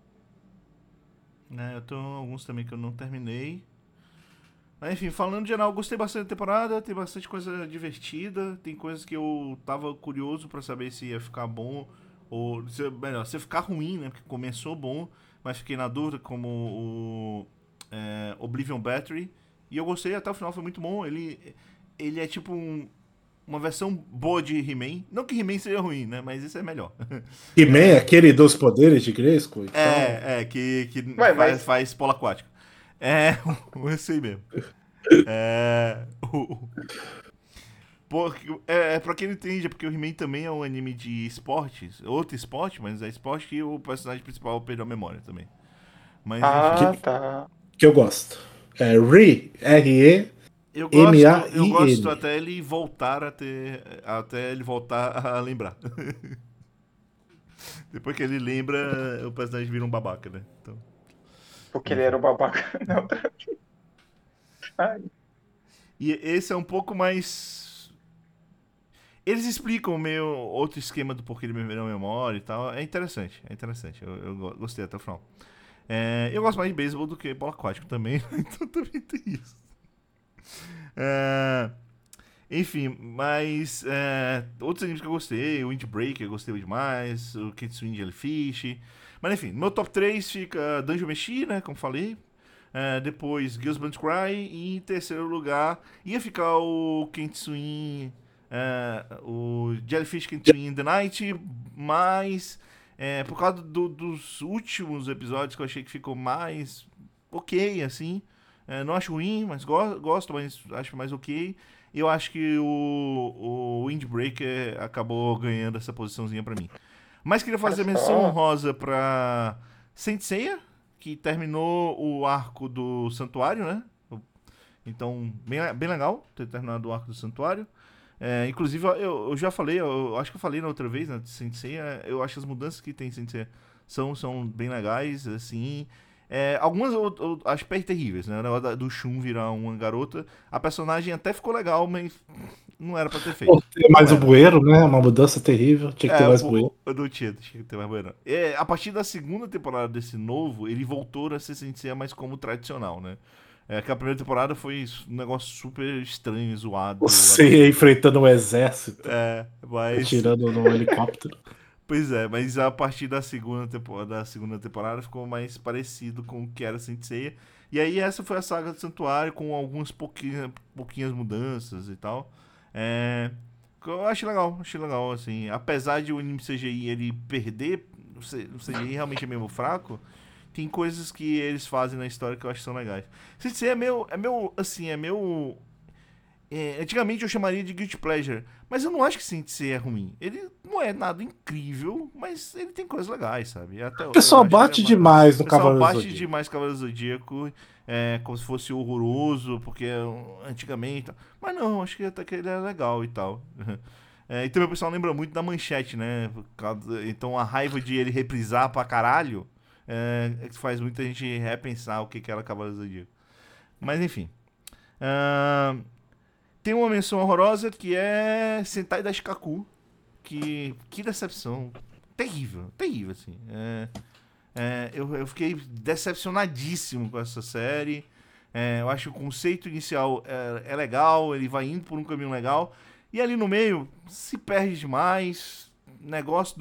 Eu tenho alguns também que eu não terminei. Mas, enfim, falando em geral, eu gostei bastante da temporada. Tem bastante coisa divertida. Tem coisas que eu tava curioso pra saber se ia ficar bom. Ou, melhor, se ia ficar ruim, né? Porque começou bom, mas fiquei na dúvida, como o Oblivion Battery. E eu gostei, até o final foi muito bom. Ele é tipo uma versão boa de He-Man. Não que He-Man seja ruim, né? Mas isso é melhor. He-Man é aquele dos poderes de Grayskull e tal. Que Ué, faz polo aquático. É, esse aí mesmo. É. Pra quem não entende, é porque o He-Man também é um anime de esportes. Outro esporte, mas é esporte que o personagem principal perdeu a memória também. Mas enfim. Ah, tá. Que eu gosto. É Re, Eu gosto R-E-M-A-I-N. até ele voltar a ter. Até ele voltar a lembrar. Depois que ele lembra, o personagem vira um babaca, né? Então, Porque ele era o babaca na outra. Ai, e esse é um pouco mais. Eles explicam meio outro esquema do porquê ele me virou memória e tal. É interessante, é interessante. Eu gostei até o final. Eu gosto mais de beisebol do que polo aquático também, então também tem isso. É, enfim, mas outros animes que eu gostei, o Windbreaker eu gostei demais, o Kitsune Jellyfish. Mas enfim, no meu top 3 fica Dungeon Meshi, né, como falei. Depois Gilsband Cry e em terceiro lugar ia ficar o Kitsune, o Jellyfish Kitsune in the Night, mas por causa dos últimos episódios que eu achei que ficou mais ok, assim. Não acho ruim, mas gosto, mas acho mais ok. Eu acho que o Windbreaker acabou ganhando essa posiçãozinha pra mim. Mas queria olha fazer menção só. honrosa pra Saint Seiya, que terminou o arco do Santuário, né? Então, bem legal ter terminado o arco do Santuário. Inclusive, eu já falei, eu acho que eu falei na outra vez, né, de Saint Seiya, eu acho que as mudanças que tem em Saint Seiya são bem legais, assim. Algumas eu acho bem terríveis, né? O negócio do Shun virar uma garota. A personagem até ficou legal, mas não era pra ter Pô, feito. ter Não mais o era. bueiro, né? Uma mudança terrível. Tinha que ter mais bueiro. Eu não tinha que ter mais bueno. A partir da segunda temporada desse novo, ele voltou a se sentir mais como tradicional, né? Que a primeira temporada foi um negócio super estranho, zoado. Você enfrentando um exército, Mas. atirando no helicóptero. Pois é, mas a partir da segunda temporada ficou mais parecido com o que era Saint Seiya. E aí essa foi a saga do Santuário, com algumas pouquinhas mudanças e tal. Que eu achei legal, assim. Apesar de o anime CGI ele perder, o CGI realmente é meio fraco, tem coisas que eles fazem na história que eu acho que são legais. Saint Seiya assim, antigamente eu chamaria de Guilty Pleasure, mas eu não acho que Saint Seiya é ruim. Ele não é nada incrível, mas ele tem coisas legais, sabe? Até O eu pessoal acho que ele é bate bacana. demais O no pessoal Cavaleiro do bate Zodíaco. demais Cavaleiro do Zodíaco, como se fosse horroroso, porque antigamente. Mas não, acho que até que ele é legal e tal. E também o pessoal lembra muito da Manchete, né? Então a raiva de ele reprisar pra caralho que faz muita gente repensar o que era Cavaleiro do Zodíaco. Mas enfim. Ah, Tem uma menção horrorosa que é Sentai da Shikaku. Que decepção. Terrível, terrível, assim. Eu fiquei decepcionadíssimo com essa série. Eu acho que o conceito inicial é legal, ele vai indo por um caminho legal. E ali no meio se perde demais. Negócio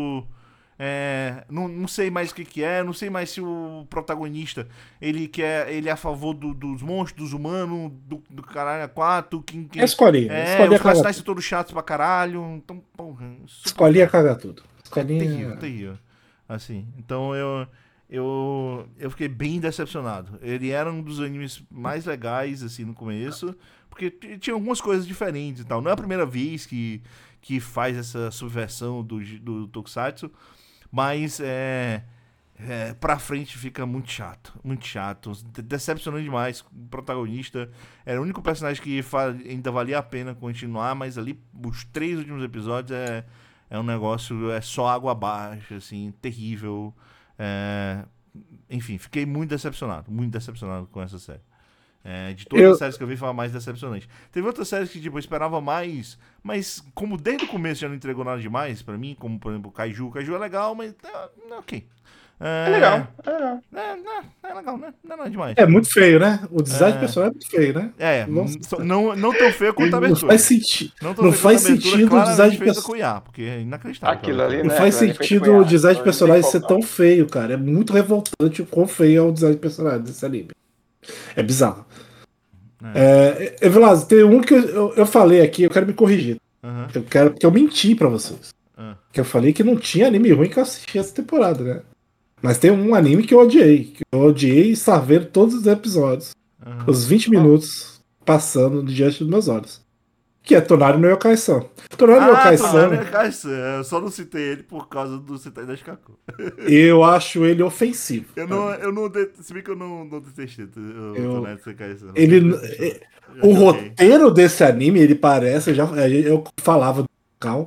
não sei mais o que é, não sei mais se o protagonista ele é a favor dos monstros, dos humanos, do caralho a quatro, Escolinha. Escolinha os caga personagens tudo. são todos chatos pra caralho, então, porra, Escolinha insuportável. caga tudo. Terrível, Escolinha. terrível. Assim, então eu fiquei bem decepcionado. Ele era um dos animes mais legais, assim, no começo, porque tinha algumas coisas diferentes e tal. Não é a primeira vez que faz essa subversão do Tokusatsu, mas pra frente fica muito chato. Muito chato. Decepcionante demais. O protagonista era o único personagem que ainda valia a pena continuar, mas ali os 3 últimos episódios é um negócio, é só água abaixo, assim, terrível. Enfim, fiquei muito decepcionado com essa série. De todas Eu, as séries que eu vi, foi a mais decepcionante. Teve outras séries que, tipo, eu esperava mais, mas como desde o começo já não entregou nada demais pra mim, como, por exemplo, Kaiju. Kaiju é legal, mas ok. É legal, é legal. É legal, né? Não é nada demais. é muito feio, né? O design de É, personagem é muito feio, né? Nossa, não tão feio quanto a não faz abertura. sentido. Não tão Não feio quanto a faz abertura, sentido o design claramente de feita personagem. com IA, porque é inacreditável aquela Aquilo ali, abertura. Não né? faz Aquilo ali feito com sentido o IA. design de Aquilo ali não tem personagem ser como, tão não. feio, cara. É muito revoltante o quão feio é o design de personagem desse anime. É bizarro. É. Velasco, tem um que eu falei aqui, eu quero me corrigir. Aham. Porque eu menti pra vocês. Ah, Que eu falei que não tinha anime ruim que eu assisti essa temporada, né? Mas tem um anime que eu odiei. Que eu odiei estar vendo todos os episódios. aham. Os 20 Qual? minutos passando diante dos meus olhos. Que é Tonari no Yokai-san. Tonari no Tornado é Yokai-san, Kaisan. Eu só não citei ele por causa do Sentai da Shikaku. eu acho ele ofensivo. Se bem que eu não detestei o Eu, Tornado Kaisan. Não ele, tenho detestar, não. Eu o achei ok. roteiro desse anime, ele parece, eu falava do Cal,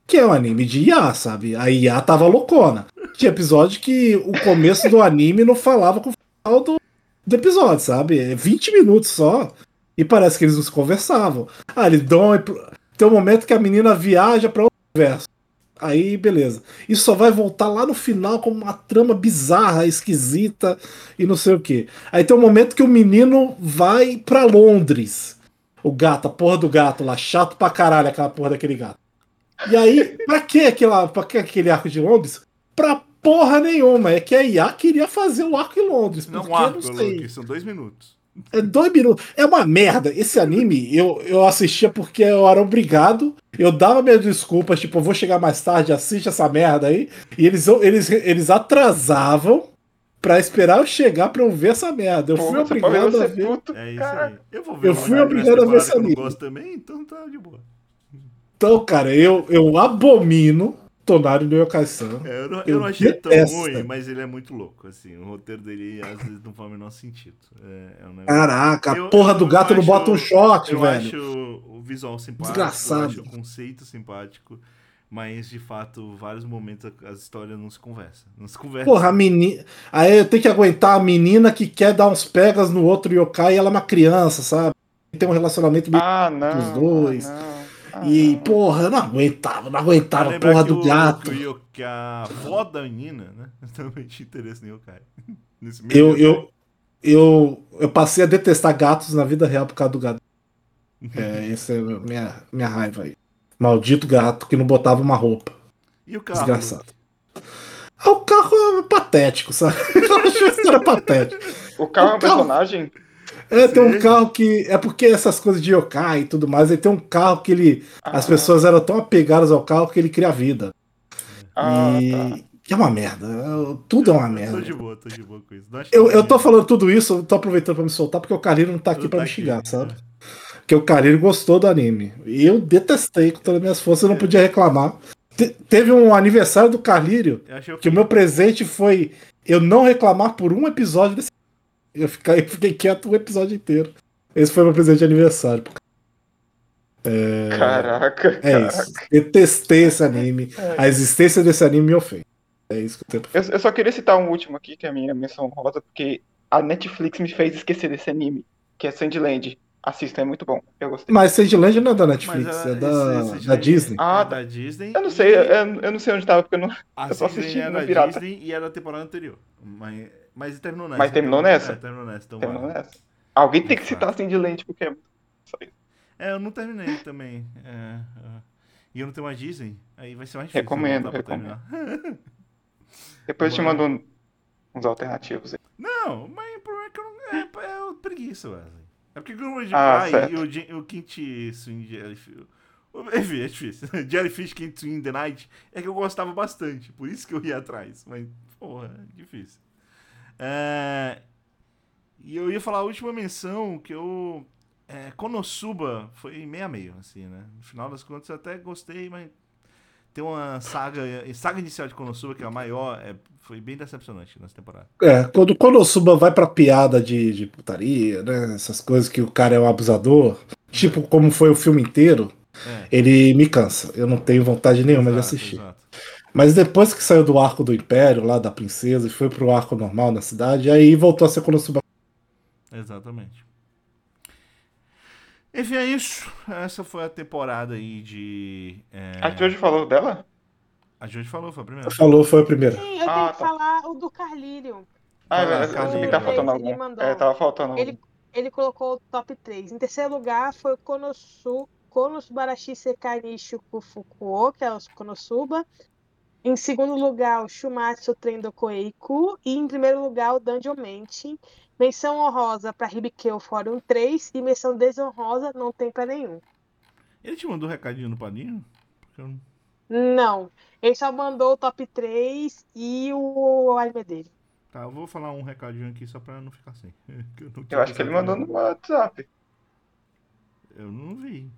que é um anime de IA, sabe? A IA tava loucona. Tinha episódio que o começo do anime não falava com o final do episódio, sabe? É 20 minutos só. E parece que eles não se conversavam. Ah, eles dão. Tem um momento que a menina viaja pra outro universo. Aí, beleza. Isso só vai voltar lá no final com uma trama bizarra, esquisita e não sei o quê. Aí tem um momento que o menino vai pra Londres. O gato, a porra do gato lá, chato pra caralho aquela porra daquele gato. E aí, pra que aquele arco de Londres? Pra porra nenhuma. É que a IA queria fazer o arco em Londres. Não, Porque um eu arco, não sei. Luke, são 2 minutos. É 2 minutos. É uma merda. Esse anime eu assistia porque eu era obrigado. Eu dava minhas desculpas, tipo, eu vou chegar mais tarde, assiste essa merda aí. E eles atrasavam pra esperar eu chegar pra eu ver essa merda. Eu fui Porra, só pra ver obrigado a você ver. puto. É isso aí. Caraca. Eu vou ver Eu um fui anime nessa obrigado a ver temporada esse que eu não anime. gosto também, então tá de boa. Então, cara, eu abomino Tonari no Yokai-san. Eu não achei tão detesto. ruim, mas ele é muito louco, assim. O roteiro dele às vezes não faz o menor sentido. É um negócio. Caraca, a porra do gato não bota um short, Eu velho. acho o visual simpático, Desgraçado. eu acho o conceito simpático, mas de fato, vários momentos as histórias não se conversam. Não se conversam. Porra, a menina. Aí eu tenho que aguentar a menina que quer dar uns pegas no outro yokai e ela é uma criança, sabe? Tem um relacionamento meio Ah, entre os não. Ah, dois. não. Ah, E, não. porra, eu não Vale aguentava a lembrar porra que do gato. que a avó da menina, né? Também tinha interesse no Yokai. Nesse mesmo Eu, Yokai. eu passei a detestar gatos na vida real por causa do gato. Essa é a minha raiva aí. Maldito gato que não botava uma roupa. E o carro? Desgraçado. O carro é patético, sabe? Eu acho esse cara patético. O carro é um O carro- personagem? Tem um Sim. carro que. É porque essas coisas de yokai e tudo mais, aí tem um carro que ele. As Ah, pessoas eram tão apegadas ao carro que ele cria vida. tá. E. Que é uma merda. Tudo é uma Eu merda. tô de boa com isso. Não acho Eu que- tô falando tudo isso, eu tô aproveitando pra me soltar, porque o Carlinho não tá aqui Não pra tá me xingar, aqui, sabe? Porque o Carlinho gostou do anime. E eu detestei com todas as minhas forças, eu não podia reclamar. Teve um aniversário do Carlírio Eu achei que o meu presente foi eu não reclamar por um episódio desse. Eu fiquei quieto um episódio inteiro. Esse foi meu presente de aniversário. Caraca, É isso. caraca. Detestei esse anime. É. A existência desse anime me ofende. É isso que eu tenho pra falar. Eu só queria citar um último aqui, que é a minha menção rosa, porque a Netflix me fez esquecer desse anime, que é Sandland. Assista, é muito bom. Eu gostei. Mas Sandland não é da Mas Netflix, é da daí Disney. é Ah, da Disney. eu não sei, eu não sei onde tava, porque eu, não, A eu só Disney assisti é no da Pirata. Disney e era da temporada anterior. Mas terminou nessa. Mas terminou então, nessa? terminou nessa, então Terminou vai. nessa. Alguém De tem que citar fato. Sandland, porque é só isso. Eu não terminei também. E eu não tenho mais Disney. Aí vai ser mais difícil eu Recomendo, voltar pra recomendo. terminar. Depois eu te Mas- mando uns alternativos aí. Não, mas o problema é que eu não. É preguiça, Wesley. É porque o Gold Ah, Kai certo. e o Quinty Swing Jellyfish. Enfim, é difícil. Jellyfish Quinty Swing the Night é que eu gostava bastante. Por isso que eu ia atrás. Mas, porra, é difícil. E eu ia falar a última menção que eu. Konosuba foi meio a meio, assim, né? No final das contas eu até gostei, mas tem uma saga inicial de Konosuba, que é a maior, foi bem decepcionante nessa temporada. Quando o Konosuba vai pra piada de putaria, né? Essas coisas que o cara é um abusador, tipo como foi o filme inteiro, ele me cansa. Eu não tenho vontade nenhuma de assistir. Exato. Mas depois que saiu do arco do Império, lá da princesa, e foi pro arco normal na cidade, aí voltou a ser Konosuba. Exatamente. Enfim, é isso. Essa foi a temporada aí de. A Jojo falou dela? A gente falou, foi a primeira. Falou, foi a primeira. Sim, eu tenho Ah, que tá. falar o do Carlírio. Ah, Vai lá, eu sabia que Carlinhos, tava vai. faltando Ele algum. mandou. Tava faltando algum. Ele colocou o top 3. Em terceiro lugar foi o Konosubarashi Sekai Nishuku Fukuo, que é o Konosuba. Em segundo lugar, o Shumatsu Tren do Koeiku. E em primeiro lugar, o Dungeon Menchin. Menção honrosa para Hibikeu Fórum 3 e menção desonrosa não tem para nenhum. Ele te mandou um recadinho no padrinho? Porque eu não. Não. Ele só mandou o top 3 e o anime dele. Tá, eu vou falar um recadinho aqui só pra não ficar assim. Que eu não Eu tinha acho que ele pensado mandou também. no WhatsApp. Eu não vi.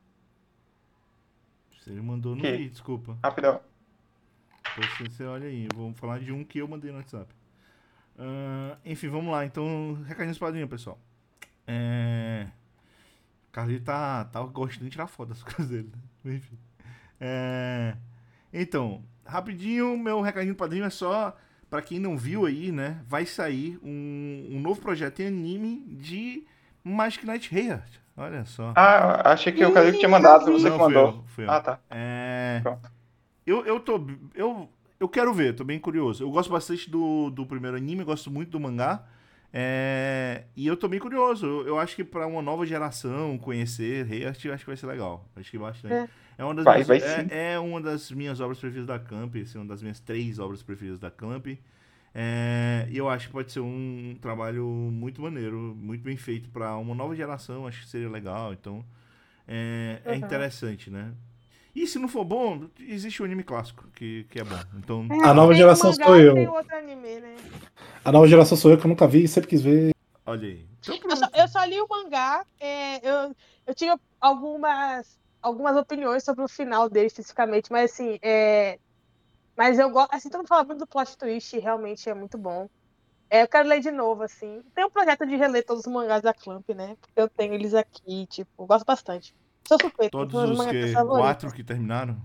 Se ele mandou, eu não Que? vi, desculpa. Rapidão. Depois você olha aí. Eu vou falar de um que eu mandei no WhatsApp. Enfim, vamos lá. Então, recadinho dos padrinhos, pessoal. Carlinhos tá gostando de tirar foto das coisas dele. Né? Enfim. É, Então, rapidinho, meu recadinho do padrinho é só pra quem não viu aí, né? Vai sair um novo projeto em anime de Magic Knight Heart. Olha só. Ah, achei que o Calico tinha Ih, mandado, eu foi você vi. Não, que fui mandou. eu, fui eu. Ah, tá. Pronto. Eu tô. Eu quero ver, tô bem curioso. Eu gosto bastante do primeiro anime, gosto muito do mangá. E eu tô bem curioso. Eu acho que pra uma nova geração conhecer Heart, eu acho que vai ser legal. Acho que bastante. É. É uma das minhas, Vai sim. é uma das minhas obras preferidas da Clamp, assim, uma das minhas 3 obras preferidas da Clamp. E eu acho que pode ser um trabalho muito maneiro, muito bem feito pra uma nova geração. Acho que seria legal. Então, é Uhum. interessante, né? E se não for bom, existe o anime clássico, que é bom. Então, A nova Tem o geração sou mangá e tem o eu. outro anime, né? A nova geração sou eu que eu nunca vi e sempre quis ver. olha aí. Então Eu só, pronto. eu só li o mangá, eu tinha algumas opiniões sobre o final dele especificamente, mas assim, mas eu gosto, assim, todo mundo fala muito do plot twist, realmente é muito bom. Eu quero ler de novo, assim. Tem um projeto de reler todos os mangás da Clamp, né? Porque eu tenho eles aqui, tipo, eu gosto bastante. Sou suspeita, um Todos dos meus os mangás que 4 favoritos. que terminaram.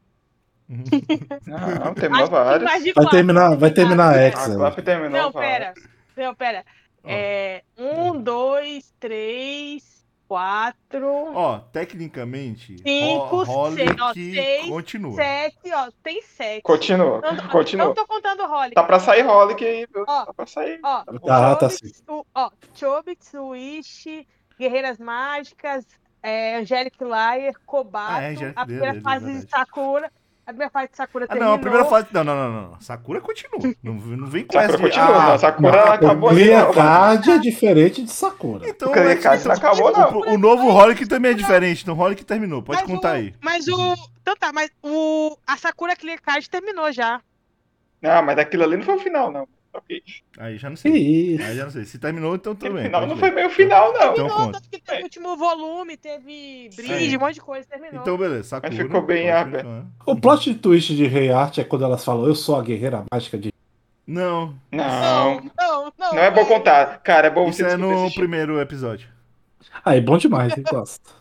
Não, terminou Acho que tem mais vários. de quatro, mais Vai de quatro, terminar a pera. A X aí. Clamp terminou Não, pera. vários. Não, pera. Ó, Um, dois, três, quatro, ó, tecnicamente, cinco, seis, ó, Holic seis, continua. sete, ó, tem sete. Continua, Não continua. tô contando o Tá Holic. pra sair Holic aí, viu? Ó, Tá pra sair. ó, Tá assim. Chobits, Wish, Guerreiras Mágicas, Angelic Layer, Ah, é, Kobato, já a deu, primeira é fase de verdade. Sakura. A primeira fase de Sakura Ah, não, a primeira terminou. fase. Não, não, não, não. Sakura continua. Não, não vem com essa Sakura de. continua. Não, Sakura Não, não o acabou ainda Clear não. Card é diferente de Sakura. O Então, Clear Card não acabou, não. o novo Holic também é diferente. Então, Holic terminou. Pode contar aí. Então tá, mas a Sakura Clear Card terminou já. Não, mas aquilo ali não foi o final, não. Ok. Aí já não Que sei. Aí já isso. não sei. Se terminou, então tudo Aquele bem. final Pode não foi ler. meio final, não. Então Terminou, conta. tanto que teve o último volume, teve bridge, um Sim, monte de coisa, terminou. Então, beleza. mas Sakura. ficou bem Pode aberto. continuar. O plot twist de Rei Art é quando elas falam, eu sou a guerreira mágica de. Não. Não, não é Não, bom contar. Cara, é bom Isso você é descobrir no assistindo. primeiro episódio. Aí, bom demais, hein? Gosto.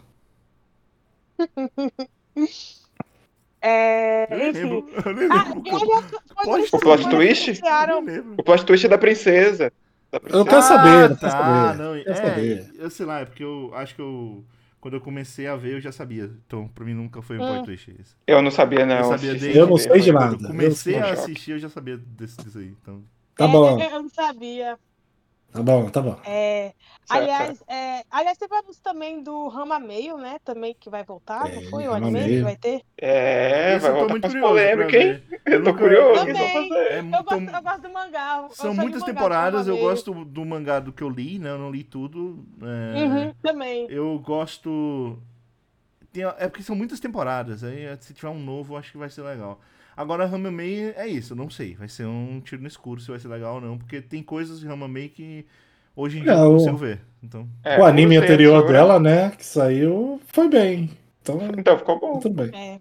Eu nem Enfim. lembro. Eu nem Ah, lembro. e aliás, Plot O essa plot semana twist. eles twist? Eu nem anunciaram. lembro. O plot twist é da princesa. Da Eu não quero princesa. saber, Ah, não quero tá. saber. Não, Não quero saber. eu sei lá, é porque eu acho que eu. Quando eu comecei a ver, eu já sabia. Então, pra mim nunca foi um plot Hum, twist isso. Eu não sabia, não. Eu Eu sabia assisti sem Eu não desde. saber. sei de Foi Quando eu nada. Eu comecei um a choque. assistir, eu já sabia disso aí. Então. Tá bom, eu não sabia. tá bom, tá bom. Certo, certo. Aliás, teve anúncio também do Rama Meio, né? Também que vai voltar, não foi? O Rama anime que meio. vai ter? É, Esse vai eu tô voltar muito com as curioso pra polêmicas, hein? ver. Eu Eu tô nunca. curioso o que eles vão Também. fazer. Eu gosto do mangá. Eu São só li o muitas mangá de Rama temporadas, eu Meio. gosto do mangá do que eu li, né? Eu não li tudo. Uhum, também. Eu gosto. É porque são muitas temporadas, aí se tiver um novo, eu acho que vai ser legal. Agora, Ramamei é isso, eu não sei. Vai ser um tiro no escuro se vai ser legal ou não, porque tem coisas de Ramamei que hoje em dia É, eu não consigo ver. Então, É, o o anime Urusei anterior Yatsura, dela, né, que saiu, foi bem. Então, então ficou bom. tudo bem. É.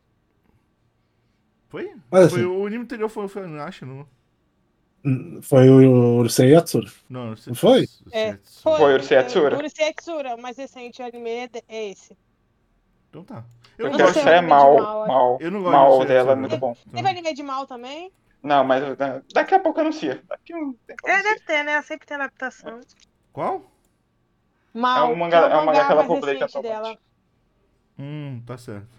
foi? Mas Foi assim, o anime anterior foi acho, não. foi o Urusei Yatsura. Não, não sei. Não foi? Foi o Foi. Urusei Yatsura. Urusei Yatsura, o mais recente anime é esse. Então tá. Eu Eu não Eu não quero gosto sei que o de. saia anime de mal, mal. mal. Eu não gosto de Mal Urusei dela é Yatsura. muito bom. Teve Então, anime de mal também? Não, mas daqui a pouco anuncia. Daqui a um tempo anuncia. Deve ter, né? Sempre tem adaptação. qual? Mal, que é o É um mangá que mangá ela mais publica recente atualmente. dela. Tá certo.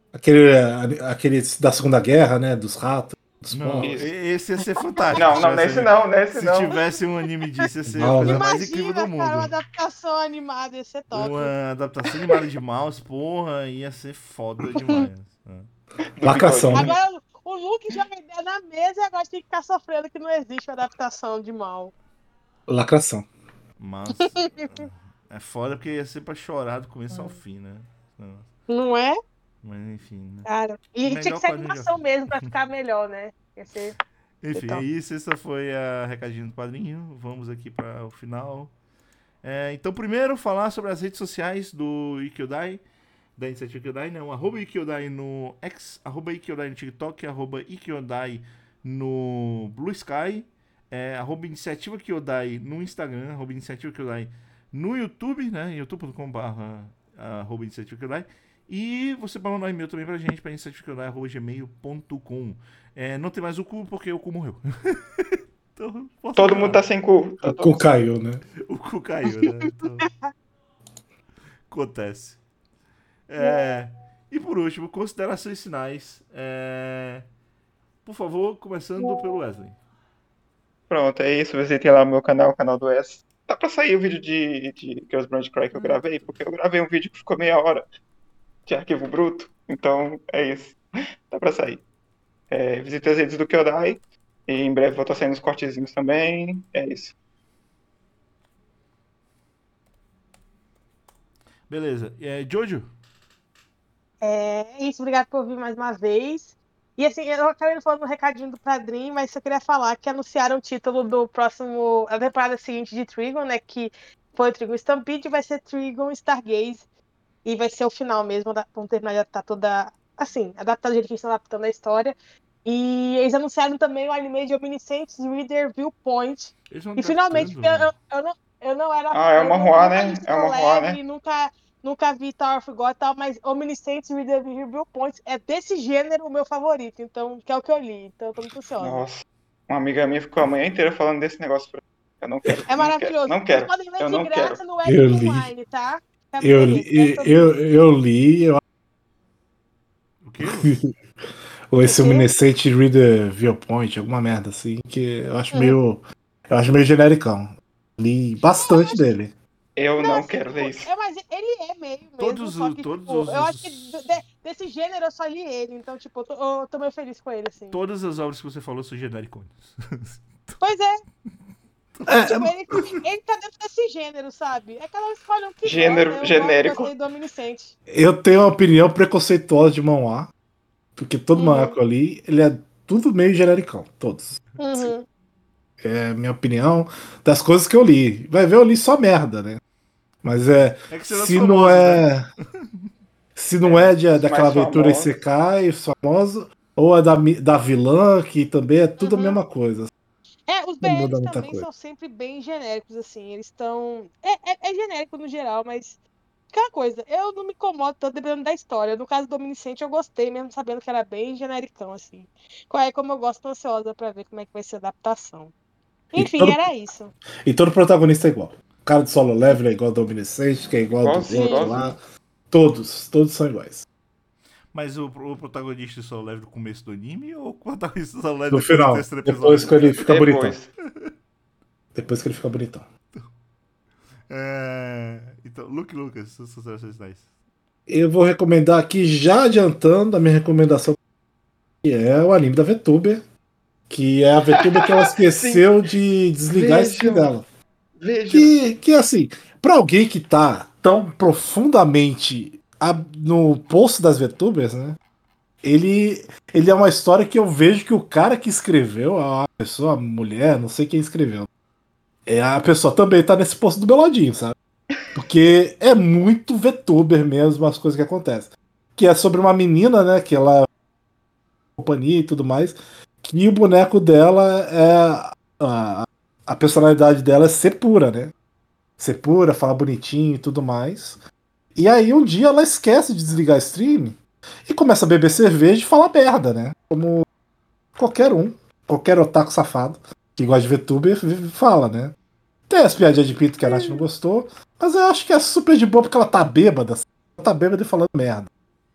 Aquele da Segunda Guerra, né, dos ratos, dos Não, porcos. Isso. esse ia ser fantástico. Não, Se não, tivesse, nesse não, nesse se não. tivesse um anime disso, ia ser a Não, coisa né? mais incrível do Imagina, cara, uma mundo. adaptação animada, ia ser top. Uma adaptação animada de Mouse, porra, ia ser foda demais. Duvidou de Lacração, né? mim. Agora, o Luke joga a ideia na mesa e agora tem que ficar sofrendo que não existe uma adaptação de mal. Lacração. Mas é foda porque ia ser pra chorar do começo ao fim, né? Não é? Mas enfim, né? Cara. E tinha Melhor que ser quadrinho já animação foi. mesmo pra ficar melhor, né? Ia ser Enfim, é top. isso. Essa foi a recadinho do quadrinho. Vamos aqui para o final. Então, primeiro, falar sobre as redes sociais do Ikyodai, da Iniciativa Ikyodai, né? Arroba Ikyodai no X, arroba Ikyodai no TikTok, arroba Ikyodai no Blue Sky, arroba Iniciativa Kyodai no Instagram, arroba Iniciativa Kyodai no YouTube, né? youtube.com/arroba Iniciativa Kyodai. E você pode mandar um e-mail também pra gente, pra insetficandar@gmail.com. Não tem mais o cu, porque o cu morreu. Então, posso Todo mundo mandar. tá sem cu. Tá O todo cu mundo sem cu. caiu, né? O cu caiu, né? Então, acontece. E por último, considerações finais. Por favor, começando pelo Wesley. Pronto, é isso. Visitem lá o meu canal, o canal do S. Tá pra sair o vídeo de Girls Brand Cry que eu gravei, porque eu gravei um vídeo que ficou meia hora de arquivo bruto. Então, é isso. Tá pra sair. Visite as redes do Kyodai. E em breve vou estar saindo os cortezinhos também. É isso. Beleza. Jojo? É isso, obrigado por ouvir mais uma vez. E assim, eu acabei não falando um recadinho do Padrim, mas só queria falar que anunciaram o título do próximo, a temporada seguinte de Trigon, né? Que foi o Trigon Stampede, vai ser Trigon Stargaze. E vai ser o final mesmo, vamos terminar de adaptar toda. Assim, adaptar do jeito que eles estão adaptando a história. E eles anunciaram também o anime de Omniscience Reader Viewpoint. Eles vão E finalmente, porque adaptando. eu não era. Ah, é Eu uma Manhwa, nunca né? li É uma Solo Manhwa, né? Leveling, nunca vi Tower of God e tal, mas Omniscience Reader Viewpoint é desse gênero o meu favorito, então, que é o que eu li. Então eu tô muito ansiosa. Nossa. Uma amiga minha ficou a manhã inteira falando desse negócio pra mim. Eu não quero, É não quero, maravilhoso. não Vocês quero. podem ler Eu de não quero. graça no Web Eu li. Online, tá? Tá Eu beleza. É li, sobre eu li O quê, Lucas? esse o quê? Luminescent Reader Viewpoint, alguma merda assim, que eu acho Uhum. meio. Eu acho meio genericão. Li bastante dele. Eu Não, não assim, quero ler tipo, isso. mas ele é meio mesmo, Todos, só que, todos tipo, eu acho que os. desse gênero eu só li ele, então, tipo, eu tô meio feliz com ele, assim. Todas as obras que você falou são genericões. Pois é, É, tipo, ele tá dentro desse gênero, sabe? É que ela escolhe o que gosta, Gênero eu genérico. gostei do Omniscient. eu tenho uma opinião preconceituosa de manhwa, porque todo manhwa Uhum, que eu li, ele é tudo meio genericão, todos. uhum. É a minha opinião das coisas que eu li. Vai ver, eu li só merda, né? Mas É que você é os se não famosos, né? é Os daquela mais aventura famosos. Isekai, famoso, ou é da vilã, que também é tudo a Uhum. mesma coisa. Os Não muda BLs muita também coisa. são sempre bem genéricos, assim. Eles estão. É genérico no geral, mas. Aquela coisa, eu não me incomodo tanto dependendo da história. No caso do Omniscient, eu gostei, mesmo sabendo que era bem genericão, assim. Como eu gosto, tô ansiosa pra ver como é que vai ser a adaptação. E Enfim, todo, era isso. e todo protagonista é igual. O cara do Solo Level é igual ao do Omniscient, que é igual ao do Igualzinho, outro Sim. igualzinho. lá. Todos são iguais. Mas o protagonista só leva do começo do anime ou o protagonista só leva No depois do final, terceiro depois episódio? que ele fica bonitão. Depois. Depois que ele fica bonitão. Então, Lucas, suas considerações finais. Eu vou recomendar aqui, já adiantando a minha recomendação, que é o anime da VTuber, que é a VTuber que ela Sim, esqueceu de desligar a stream vejam, dela. vejam. Que assim, pra alguém que tá tão profundamente no poço das VTubers, né? Ele é uma história que eu vejo que o cara que escreveu, a pessoa, a mulher, não sei quem escreveu, a pessoa também tá nesse poço do Beladinho, sabe? Porque é muito VTuber mesmo as coisas que acontecem. Que é sobre uma menina, né? Que ela é companhia e tudo mais. Que o boneco dela é. A personalidade dela é ser pura, né? Ser pura, falar bonitinho e tudo mais. E aí um dia ela esquece de desligar a stream e começa a beber cerveja e falar merda, né? Como qualquer um, qualquer otaku safado que gosta de VTuber fala, né? Tem as piadinhas de pinto que a Nath não gostou, mas eu acho que é super de boa porque ela tá bêbada. Ela tá bêbada e falando merda.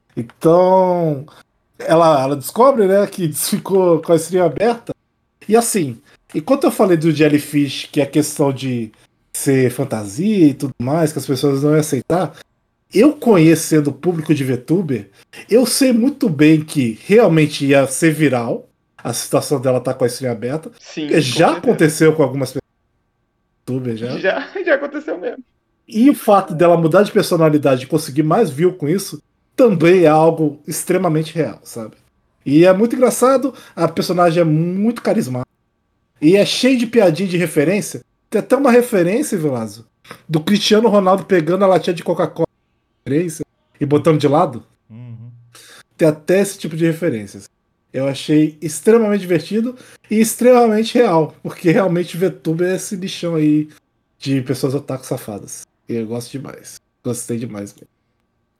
Então, ela descobre, né, que ficou com a stream aberta. E assim, enquanto eu falei do Jellyfish, que é questão de ser fantasia e tudo mais, que as pessoas não iam aceitar, eu conhecendo o público de VTuber, eu sei muito bem que realmente ia ser viral a situação dela estar com a stream aberta, porque Sim, com já certeza. aconteceu com algumas pessoas do VTuber já. Já aconteceu mesmo. E o fato dela mudar de personalidade e conseguir mais view com isso também é algo extremamente real, sabe? E é muito engraçado, a personagem é muito carismática. E é cheio de piadinha de referência. Tem até uma referência, Vilazo, do Cristiano Ronaldo pegando a latinha de Coca-Cola referência, e botando de lado. Uhum. Tem até esse tipo de referências. Eu achei extremamente divertido e extremamente real, porque realmente VTuber é esse bichão aí de pessoas otaku safadas. E eu gosto demais. Gostei demais mesmo.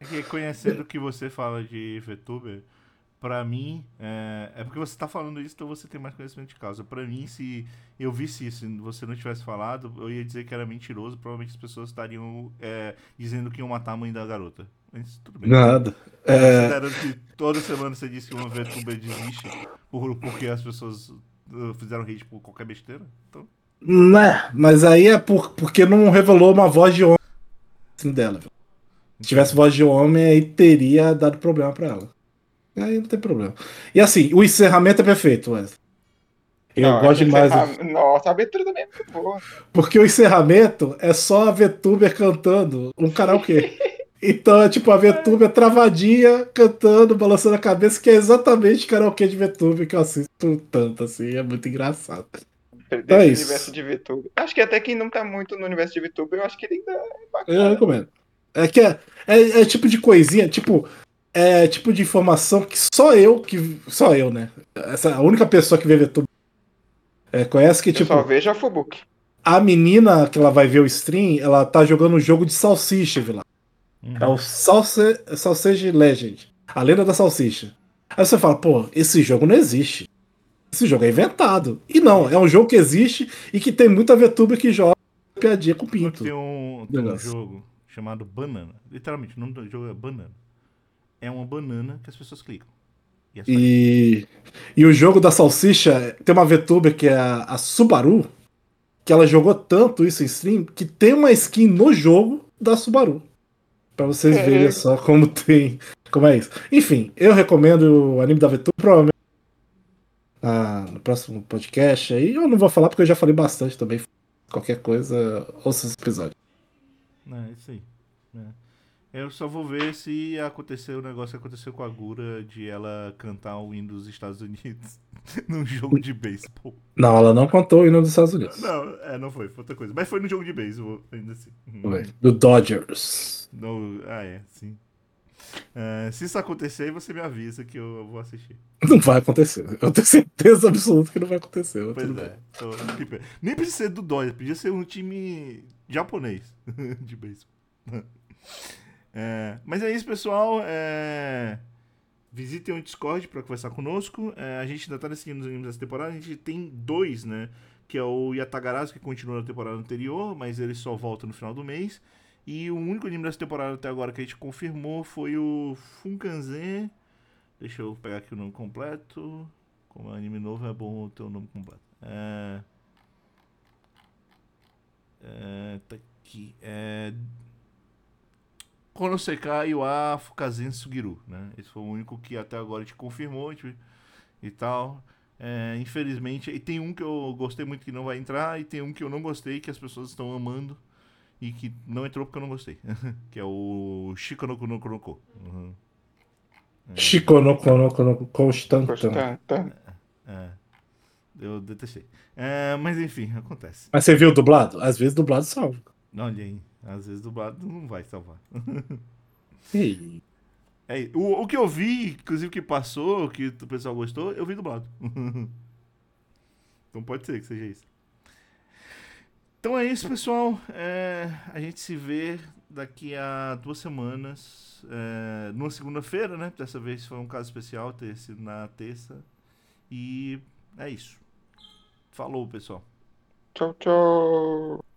É que conhecendo o que você fala de VTuber, pra mim, é porque você tá falando isso, então você tem mais conhecimento de causa. Pra mim, se eu visse isso e você não tivesse falado, eu ia dizer que era mentiroso, provavelmente as pessoas estariam dizendo que iam matar a mãe da garota. Mas tudo bem. Nada. É, Considerando que toda semana você disse que uma VTuber desiste porque as pessoas fizeram hate por qualquer besteira, então... né? Mas aí é porque não revelou uma voz de homem assim dela. Se tivesse Entendi. voz de homem, aí teria dado problema pra ela. Aí não tem problema. E assim, o encerramento é perfeito, Wesley. Eu Nossa, gosto demais. Nossa, a abertura também é muito boa. Porque o encerramento é só a VTuber cantando um karaokê. Então é tipo a VTuber travadinha, cantando, balançando a cabeça, que é exatamente karaokê de VTuber que eu assisto tanto, assim, é muito engraçado. Então é Desse universo isso. de VTuber. Acho que até quem não tá muito no universo de VTuber, eu acho que ele ainda é Eu bacana. recomendo. É que é tipo de coisinha, tipo, é tipo de informação que só eu, né? Essa a única pessoa que vê VTuber conhece que, Eu só tipo, vejo a Fubuki. a menina que ela vai ver o stream, ela tá jogando um jogo de salsicha, vilão. É o Uhum. Sausage Legend. A lenda da salsicha. Aí você fala, pô, esse jogo não existe. Esse jogo é inventado. E não, é um jogo que existe e que tem muita VTuber que joga piadinha com Só que pinto. tem um Negócio. jogo chamado Banana. Literalmente, o nome do jogo é Banana. É uma banana que as pessoas clicam. E é só isso. E o jogo da salsicha tem uma VTuber que é a Subaru, que ela jogou tanto isso em stream que tem uma skin no jogo da Subaru. Pra vocês verem É, só como tem. Como é isso. Enfim, eu recomendo o anime da VTuber, provavelmente no próximo podcast. Aí eu não vou falar porque eu já falei bastante também. Qualquer coisa, ouça esse episódio. É isso aí. É. Eu só vou ver se acontecer o negócio que aconteceu com a Gura de ela cantar o hino dos Estados Unidos num jogo de beisebol. Não, ela não contou o hino dos Estados Unidos. Não, não foi outra coisa. Mas foi no jogo de beisebol, ainda assim. Foi. Do Dodgers. Sim. Se isso acontecer, aí você me avisa que eu vou assistir. Não vai acontecer. Eu tenho certeza absoluta que não vai acontecer. Mas tudo Pois bem. é. Nem precisa ser do Dodgers, podia ser um time japonês de beisebol. Mas é isso, pessoal. Visitem o Discord para conversar conosco. A gente ainda tá decidindo os animes dessa temporada. A gente tem dois, né? Que é o Yatagarasu, que continua na temporada anterior, mas ele só volta no final do mês. E o único anime dessa temporada até agora que a gente confirmou foi o Funkanzen. Deixa eu pegar aqui o nome completo. Como é um anime novo, é bom ter o nome completo. Tá aqui. Konosekai wa Fukazen Sugiru, né? Esse foi o único que até agora a gente confirmou e tal. Infelizmente, e tem um que eu gostei muito que não vai entrar, e tem um que eu não gostei, que as pessoas estão amando, e que não entrou porque eu não gostei. Que é o Shiko no Kuno Konoko. Uhum. Chico no Kono no Constantan. Constanta. É, eu detestei. Mas enfim, acontece. Mas você viu dublado? Às vezes dublado salva. Olha aí, às vezes dublado não vai salvar. Ih, O que eu vi, inclusive que passou, que o pessoal gostou, eu vi dublado. Então pode ser que seja isso. Então é isso, pessoal. A gente se vê daqui a 2 semanas. Numa segunda-feira, né? Dessa vez foi um caso especial ter sido na terça. E é isso. Falou, pessoal. Tchau, tchau.